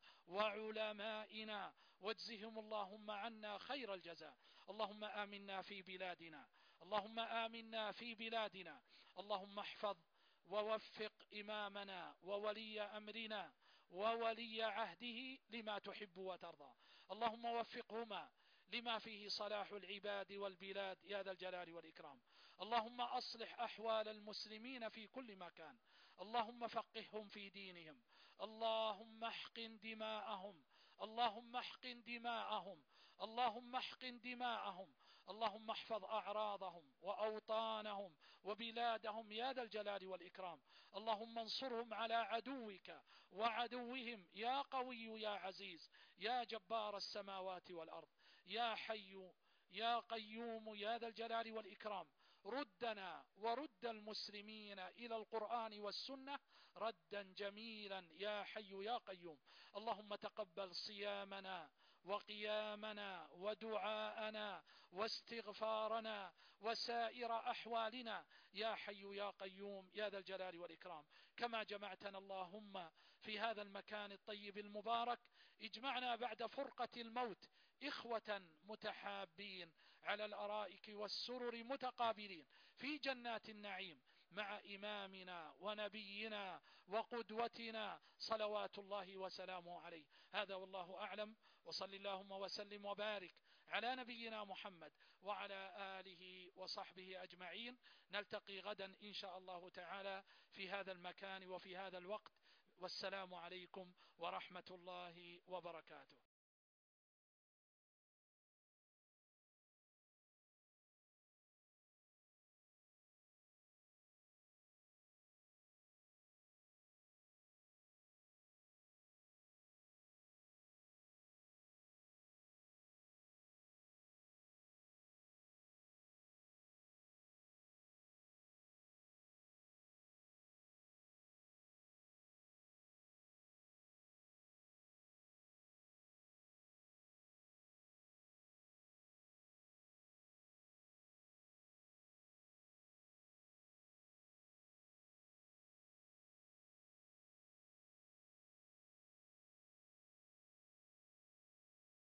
وعلمائنا واجزهم اللهم عنا خير الجزاء. اللهم آمنا في بلادنا، اللهم آمنا في بلادنا. اللهم احفظ ووفق إمامنا وولي أمرنا وولي عهده لما تحب وترضى. اللهم وفقهما لما فيه صلاح العباد والبلاد يا ذا الجلال والإكرام. اللهم أصلح أحوال المسلمين في كل مكان، اللهم فقههم في دينهم، اللهم احقن دماءهم، اللهم احقن دماءهم، اللهم احقن دماءهم. اللهم احفظ أعراضهم وأوطانهم وبلادهم يا ذا الجلال والإكرام. اللهم انصرهم على عدوك وعدوهم يا قوي يا عزيز يا جبار السماوات والأرض يا حي يا قيوم يا ذا الجلال والإكرام. ردنا ورد المسلمين إلى القرآن والسنة ردا جميلا يا حي يا قيوم. اللهم تقبل صيامنا وقيامنا ودعاءنا واستغفارنا وسائر أحوالنا يا حي يا قيوم يا ذا الجلال والإكرام. كما جمعتنا اللهم في هذا المكان الطيب المبارك، اجمعنا بعد فرقة الموت إخوة متحابين على الأرائك والسرر متقابلين في جنات النعيم مع إمامنا ونبينا وقدوتنا صلوات الله وسلامه عليه. هذا والله أعلم، وصل اللهم وسلم وبارك على نبينا محمد وعلى آله وصحبه أجمعين. نلتقي غدا إن شاء الله تعالى في هذا المكان وفي هذا الوقت، والسلام عليكم ورحمة الله وبركاته.